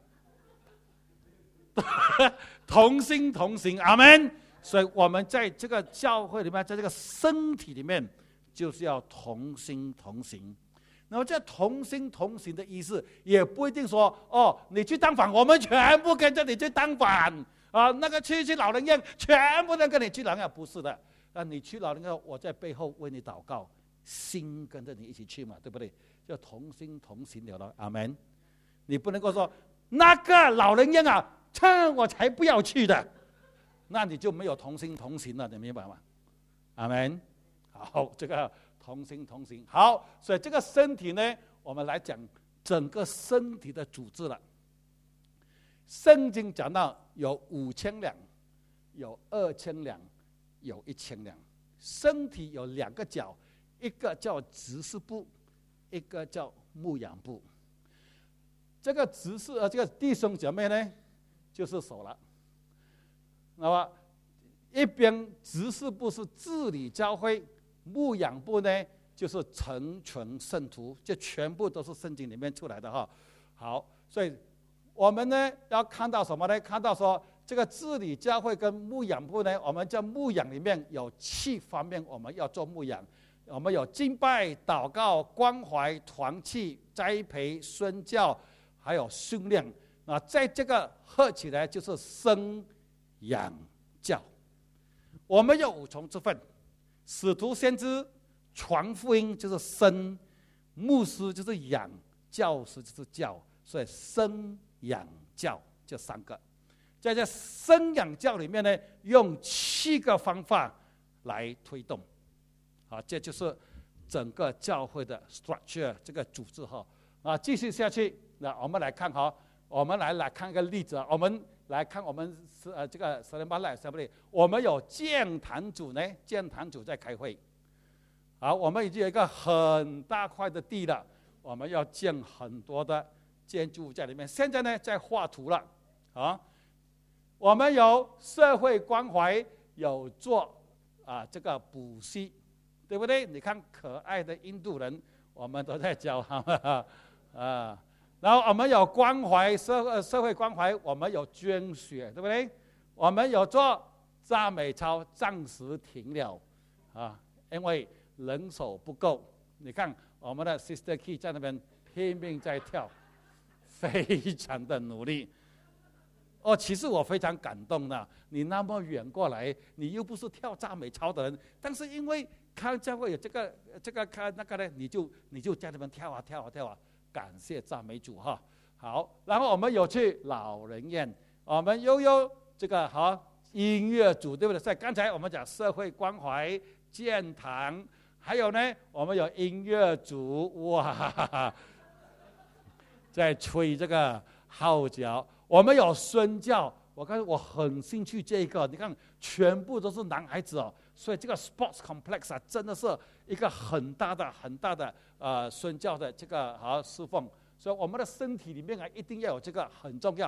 同心同行，阿们。所以我们在这个教会里面，在这个身体里面，就是要同心同行。然后这同心同行的意思，也不一定说你去当反，我们全部跟着你去当反那个去老人院，全部都跟你去老人院，不是的。你去老人院，我在背后为你祷告，心跟着你一起去嘛，对不对？就同心同行了，阿们。你不能够说那个老人院啊，我才不要去的，那你就没有同心同行了，你明白吗？阿们。好，这个同心同行。好，所以这个身体呢，我们来讲整个身体的组织了。圣经讲到有5000两，有2000两，有1000两。身体有2个角，一个叫执事部，一个叫牧养部。这个执事这个弟兄姐妹呢，就是手了。那么一边执事部是治理教会，牧养部呢就是成全圣徒，这全部都是圣经里面出来的哈。好，所以我们呢要看到什么呢？看到说这个治理教会跟牧养部呢，我们在牧养里面有7方面，我们要做牧养。我们有敬拜、祷告、关怀、团契、栽培、宣教，还有训练。在这个合起来就是生养教。我们有5重之分，使徒先知传福音就是生，牧师就是养，教师就是教，所以生养教这3个。在这生养教里面呢，用7个方法来推动。这就是整个教会的 structure 这个组织哈。继续下去，那我们来看哈，我们来看一个例子。我们来看我们这个Seremban Assembly，我们有建堂组呢，建堂组在开会。好，我们已经有一个很大块的地了，我们要建很多的建筑在里面。现在呢，在画图了我们有社会关怀，有做这个补习，对不对？你看可爱的印度人，我们都在教他们然后我们有关怀社会关怀，我们有捐血，对不对？我们有做赞美操，暂时停了因为人手不够。你看我们的 Sister Key 在那边拼命在跳，非常的努力。其实我非常感动的，你那么远过来，你又不是跳赞美操的人，但是因为看教会有这个看那个呢，你就在那边跳啊，感谢赞美主哈。好，然后我们有去老人院，我们又有这个音乐组，对不对？在刚才我们讲社会关怀、建堂，还有呢，我们有音乐组，哇，在吹这个号角。我们有宣教，我很兴趣这个，你看全部都是男孩子所以这个 sports complex 真的是一个很大的宣教的这个侍奉。所以我们的身体里面一定要有这个，很重要。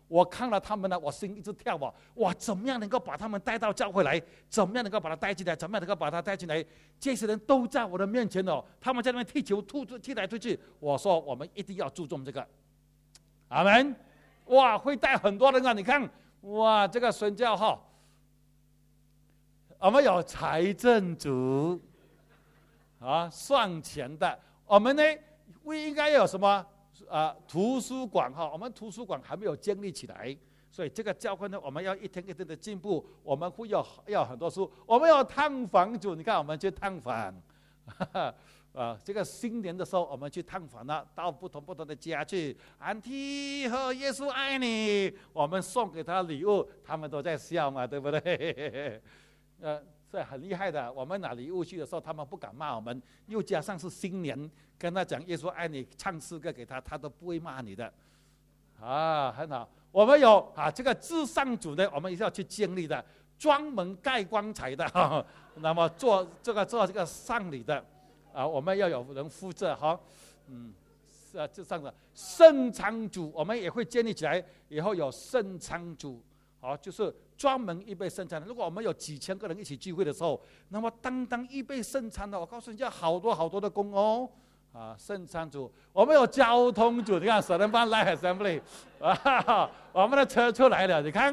我看了他们呢，我心一直跳啊！哇，怎么样能够把他们带到教会来？怎么样能够把他带进来？怎么样能够把他带进来？这些人都在我的面前哦，他们在那边踢球，踢来踢去。我说我们一定要注重这个，阿们。哇，会带很多人啊！你看，哇，这个宣教哈，我们有财政组啊，算钱的。我们呢，应该有什么？图书馆哈，我们图书馆还没有建立起来，所以这个教会呢，我们要一天一天的进步。我们会要很多书，我们有探访组，你看我们去探访，这个新年的时候我们去探访了，到不同的家去，安提和耶稣爱你，我们送给他礼物，他们都在笑嘛，对不对？这很厉害的。我们拿礼物去的时候，他们不敢骂我们，又加上是新年，跟他讲耶稣爱你，唱诗歌给他，他都不会骂你的。很好。我们有这个至上组呢，我们也是要去建立的，专门盖棺材的，那么做这个丧礼的，我们要有人负责哈。至上的圣餐组，我们也会建立起来，以后有圣餐组，就是专门预备圣餐。如果我们有几千个人一起聚会的时候，那么当预备圣餐的，我告诉你，要好多的工哦。圣餐组，我们有交通组，你看神人班来 assembly， 我们的车出来了，你看，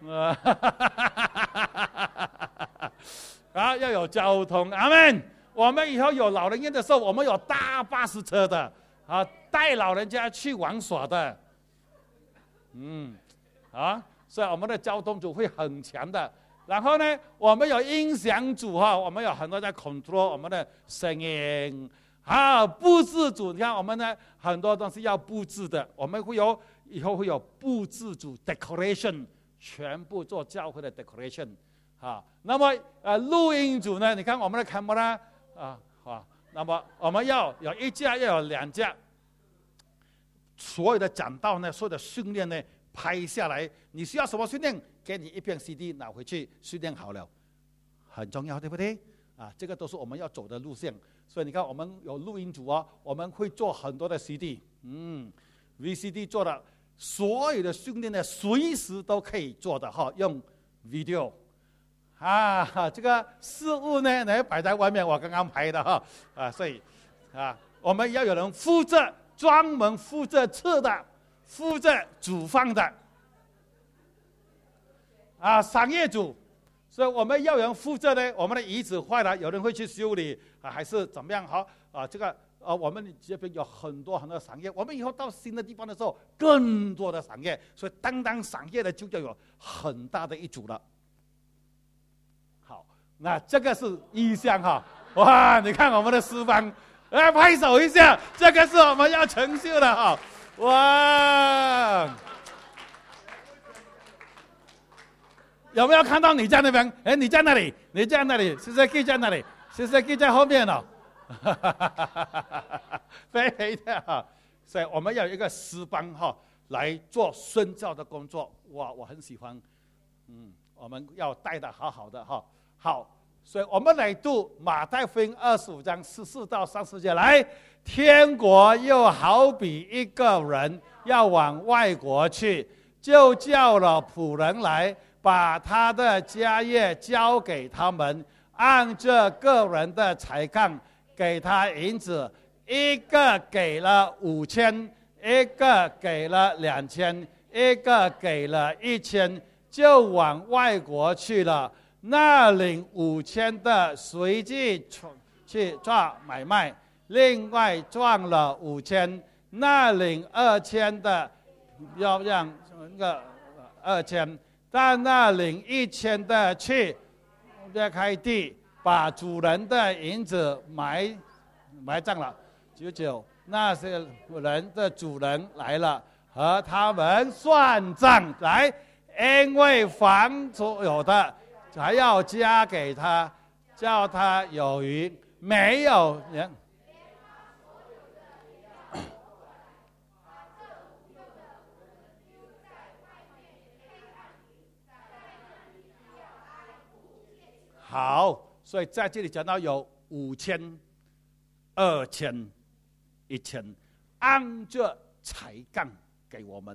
要有交通，阿们。我们以后有老人院的时候，我们有大巴士车的，带老人家去玩耍的，所以我们的交通组会很强的。然后呢，我们有音响组我们有很多在 control 我们的声音。布置组，你看我们呢很多东西要布置的，我们以后会有布置组 decoration， 全部做教会的 decoration。那么录音组呢，你看我们的 camera 那么我们要有一架，要有两架，所有的讲道呢，所有的训练呢拍下来。你需要什么训练？给你一片 CD 拿回去训练好了，很重要，对不对？这个都是我们要走的路线。所以你看，我们有录音组我们会做很多的 CD，VCD 做的所有的训练呢，随时都可以做的用 video。这个事物呢摆在外面，我刚刚拍的所以我们要有人负责，专门负责吃的，负责煮饭的，商业组。所以我们要有人负责呢，我们的椅子坏了，有人会去修理还是怎么样？这个我们这边有很多产业，我们以后到新的地方的时候，更多的产业，所以单产业的就要有很大的一组了。好，那这个是意向哇，你看我们的师方，来拍手一下，这个是我们要成就的哇！有没有看到你在那边？你在那里，你在那里，谢谢 K 在那里，谢谢 K 在后面非的所以我们要有一个师班来做宣教的工作。哇，我很喜欢。我们要带的好好的好，所以我们来读马太福音25章14到30节。来，天国又好比一个人要往外国去，就叫了仆人来，把他的家业交给他们，按这个人的才干给他银子，一个给了5000，一个给了2000，一个给了1000，就往外国去了。那领5000的随即去做买卖，另外赚了5000。那领2000的要让2000。但那领1000的去裂开地，把主人的银子埋葬了。99，那些人的主人来了，和他们算账来，因为凡所有的还要加给他，叫他有余。没有人。好，所以在这里讲到有5000、2000、1000，按着才干给我们，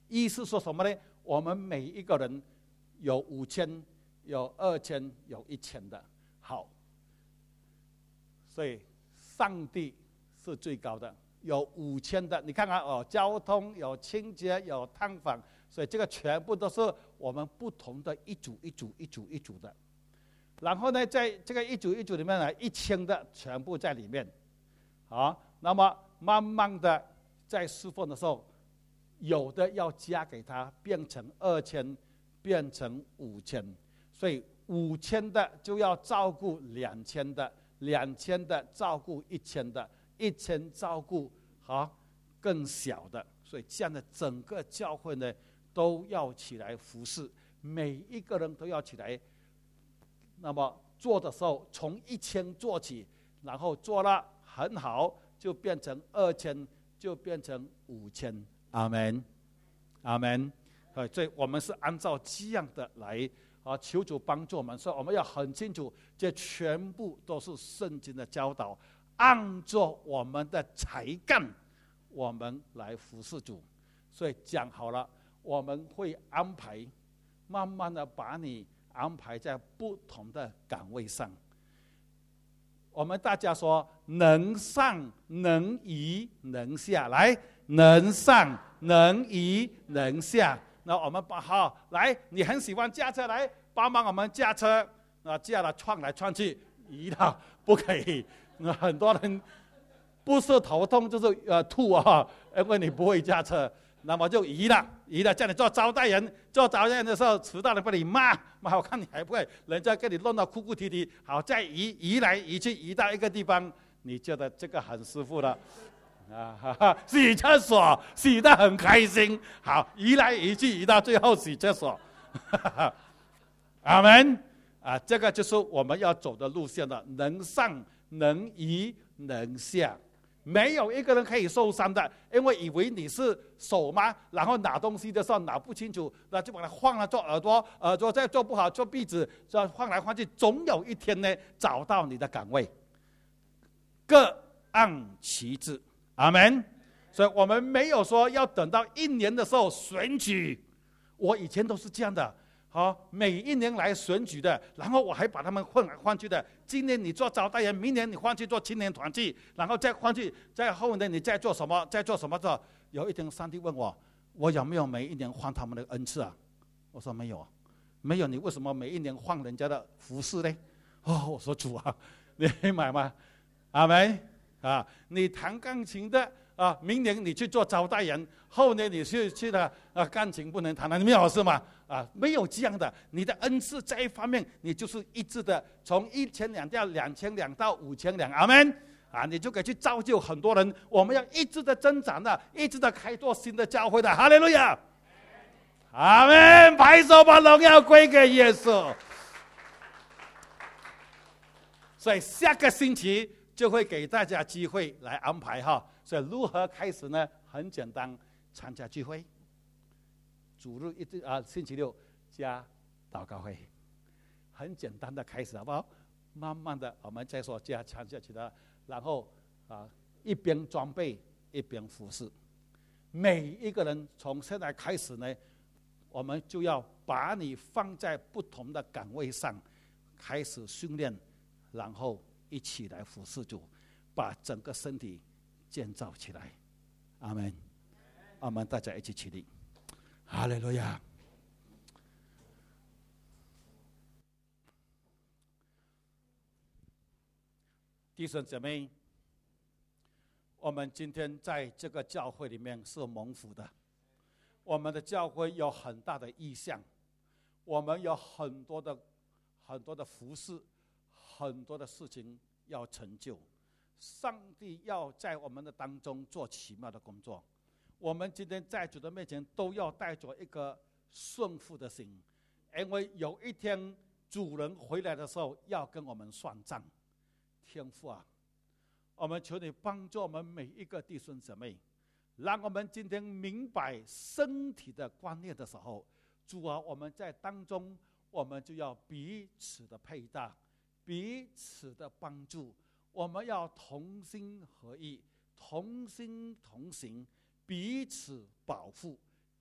意思说什么呢？我们每一个人有5000，有2000，有1000的。好，所以上帝是最高的，有5000的。你看看哦，交通有清洁，有探访，所以这个全部都是我们不同的一组的。然后呢，在这个一组里面呢，1000的全部在里面。好，那么慢慢的在侍奉的时候，有的要加给他，变成2000，变成5000，所以5000的就要照顾2000的，2000的照顾1000的，1000照顾更小的，所以这样的整个教会呢都要起来服侍，每一个人都要起来。那么做的时候，从1000做起，然后做了很好，就变成2000，就变成5000。阿们，阿们。所以我们是按照这样的来求主帮助我们。所以我们要很清楚，这全部都是圣经的教导，按照我们的才干，我们来服侍主。所以讲好了，我们会安排，慢慢的把你安排在不同的岗位上。我们大家说，能上能移能下，来，能上能移能下。那我们好，来，你很喜欢驾车，来帮忙我们驾车，驾了撞来撞去，移了不可以。很多人不是头痛就是吐因为你不会驾车。那么就移了，叫你做招待人，的时候迟到了被你骂，我看你还不会，人家给你弄到哭哭啼啼，好再移来移去，移到一个地方，你觉得这个很舒服了，洗厕所洗得很开心，好移来移去，移到最后洗厕所，阿们这个就是我们要走的路线了，能上能移能下。没有一个人可以受伤的，因为以为你是手吗？然后拿东西的时候拿不清楚，那就把它晃了做耳朵，耳朵再做不好做鼻子，这样晃来晃去，总有一天呢找到你的岗位，各按其职，阿们。所以我们没有说要等到1年的时候选举，我以前都是这样的。每1年来选举的，然后我还把他们换来换去的。今年你做招待人，明年你换去做青年团契，然后再换去，再后年你再做什么？再做什么的？有一天上帝问我有没有每1年换他们的恩赐啊？我说没有，没有。你为什么每1年换人家的服饰呢？我说主啊，你买吗？阿们你弹钢琴的。明年你去做招待人，后年你去的钢琴不能弹了，没有是吗？没有这样的，你的恩赐这一方面，你就是一直的从1000两到2000两到5000两，阿们你就可以去造就很多人。我们要一直的增长的，一直的开拓新的教会的，哈利路亚，阿们，拍手把荣耀归给耶稣。所以下个星期就会给大家机会来安排所以如何开始呢？很简单，参加聚会，主日星期六加祷告会，很简单的开始，好不好？慢慢的我们再说加参加其他，然后一边装备一边服侍。每一个人从现在开始呢，我们就要把你放在不同的岗位上，开始训练，然后一起来服侍主，把整个身体建造起来，阿们，阿们，大家一起起立，哈利路亚。弟兄姐妹，我们今天在这个教会里面是蒙福的，我们的教会有很大的意向，我们有很多的服事，很多的事情要成就。上帝要在我们的当中做奇妙的工作，我们今天在主的面前都要带着一个顺服的心，因为有一天主人回来的时候要跟我们算账。天父啊，我们求你帮助我们每一个弟兄姊妹，让我们今天明白身体的观念的时候，主啊，我们在当中我们就要彼此的配搭，彼此的帮助，我们要同心合意，同心同行，彼此保护，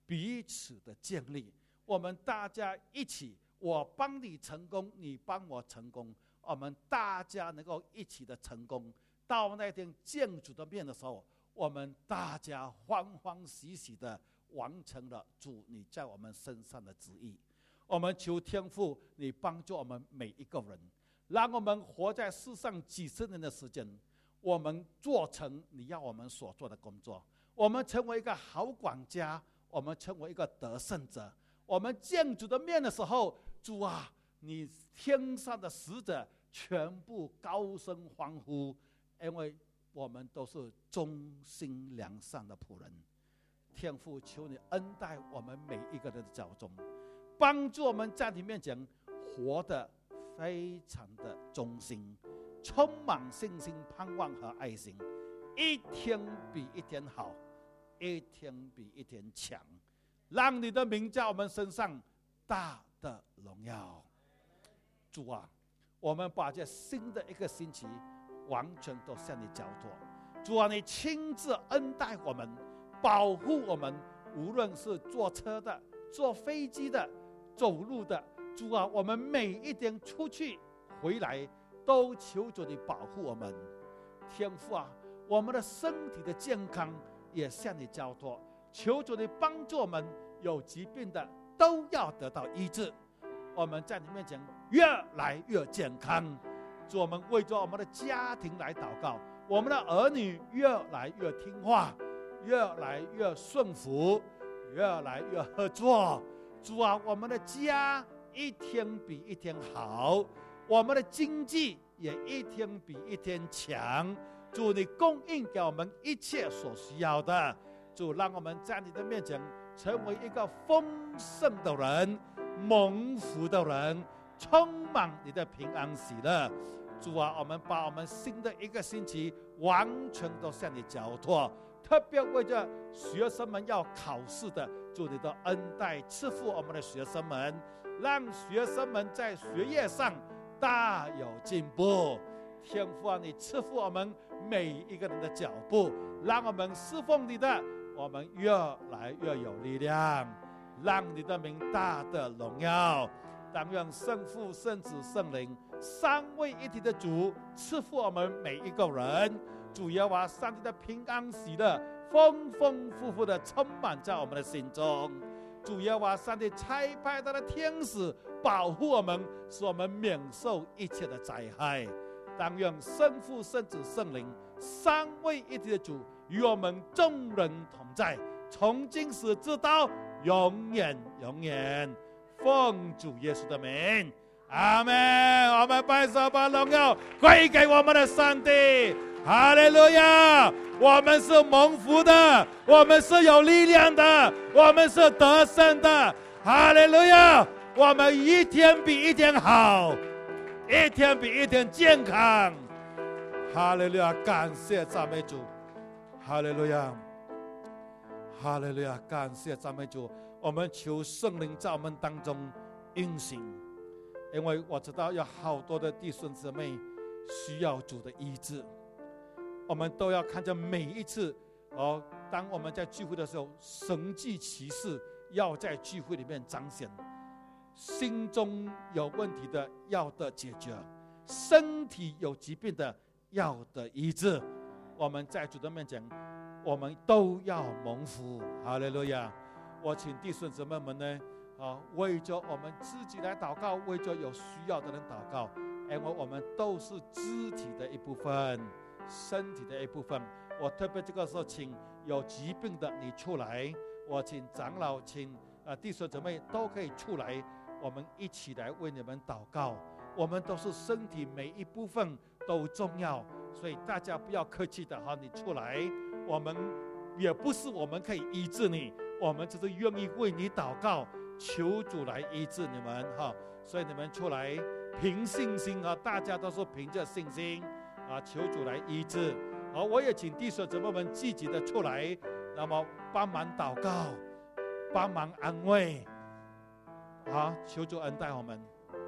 彼此的建立。我们大家一起，我帮你成功，你帮我成功，我们大家能够一起的成功。到那天见主的面的时候，我们大家欢欢喜喜的完成了主你在我们身上的旨意。我们求天父，你帮助我们每一个人，让我们活在世上几十年的时间，我们做成你要我们所做的工作，我们成为一个好管家，我们成为一个得胜者。我们见主的面的时候，主啊，你天上的使者全部高声欢呼，因为我们都是忠心良善的仆人。天父，求你恩待我们每一个人的脚中，帮助我们在你面前活得非常的忠心，充满信心、盼望和爱心，一天比一天好，一天比一天强，让你的名在我们身上大的荣耀。主啊，我们把这新的一个星期完全都向你交托。主啊，你亲自恩待我们，保护我们，无论是坐车的、坐飞机的、走路的。主啊，我们每一天出去回来，都求主你保护我们。天父啊，我们的身体的健康也向你交托，求主你帮助我们，有疾病的都要得到医治。我们在你面前越来越健康。主，我们为着我们的家庭来祷告，我们的儿女越来越听话，越来越顺服，越来越合作。主啊，我们的家一天比一天好，我们的经济也一天比一天强。主，你供应给我们一切所需要的。主，让我们在你的面前成为一个丰盛的人，蒙福的人，充满你的平安喜乐。主啊，我们把我们新的一个星期完全都向你交托，特别为着学生们要考试的，主你的恩待赐福我们的学生们，让学生们在学业上大有进步。天父啊，你赐福我们每一个人的脚步，让我们侍奉你的，我们越来越有力量，让你的名大的荣耀。但愿圣父、圣子、圣灵三位一体的主赐福我们每一个人。主耶和华上帝的平安喜乐丰丰富富的充满在我们的心中。主耶和华上帝差派他的天使保护我们，使我们免受一切的灾害。但愿圣父、圣子、圣灵三位一体的主与我们众人同在，从今时直到永远永远。奉主耶稣的名，阿们。我们把手把荣耀归给我们的上帝。哈利路亚！我们是蒙福的，我们是有力量的，我们是得胜的。哈利路亚！我们一天比一天好，一天比一天健康。哈利路亚！感谢赞美主。哈利路亚！哈利路亚！感谢赞美主。我们求圣灵在我们当中运行，因为我知道有好多的弟兄姊妹需要主的医治。我们都要看着每一次当我们在聚会的时候，神迹奇事要在聚会里面彰显，心中有问题的要得解决，身体有疾病的要得医治。我们在主的面前，我们都要蒙福。哈利路亚！我请弟兄姊妹们呢，为着我们自己来祷告，为着有需要的人祷告，因为我们都是肢体的一部分，身体的一部分。我特别这个时候请有疾病的你出来，我请长老，请弟兄姊妹都可以出来，我们一起来为你们祷告。我们都是身体每一部分都重要，所以大家不要客气的你出来，我们也不是我们可以医治你，我们只是愿意为你祷告，求主来医治你们所以你们出来凭信心大家都是凭着信心求主来医治。我也请弟兄姊妹们积极的出来，那么帮忙祷告，帮忙安慰。求主恩待我们。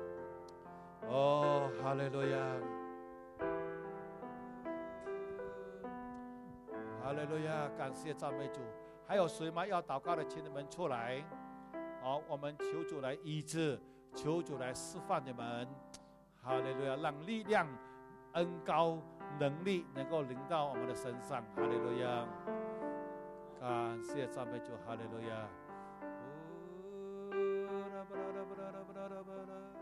哈利路亚，哈利路亚！感谢赞美主。 还有谁吗？要祷告的，请你们出来。好，我们求主来医治，求主来释放你们。哈利路亚，让力量、恩膏、能力能够临到我们的身上。哈利路亚，感谢赞美主。哈利路亚。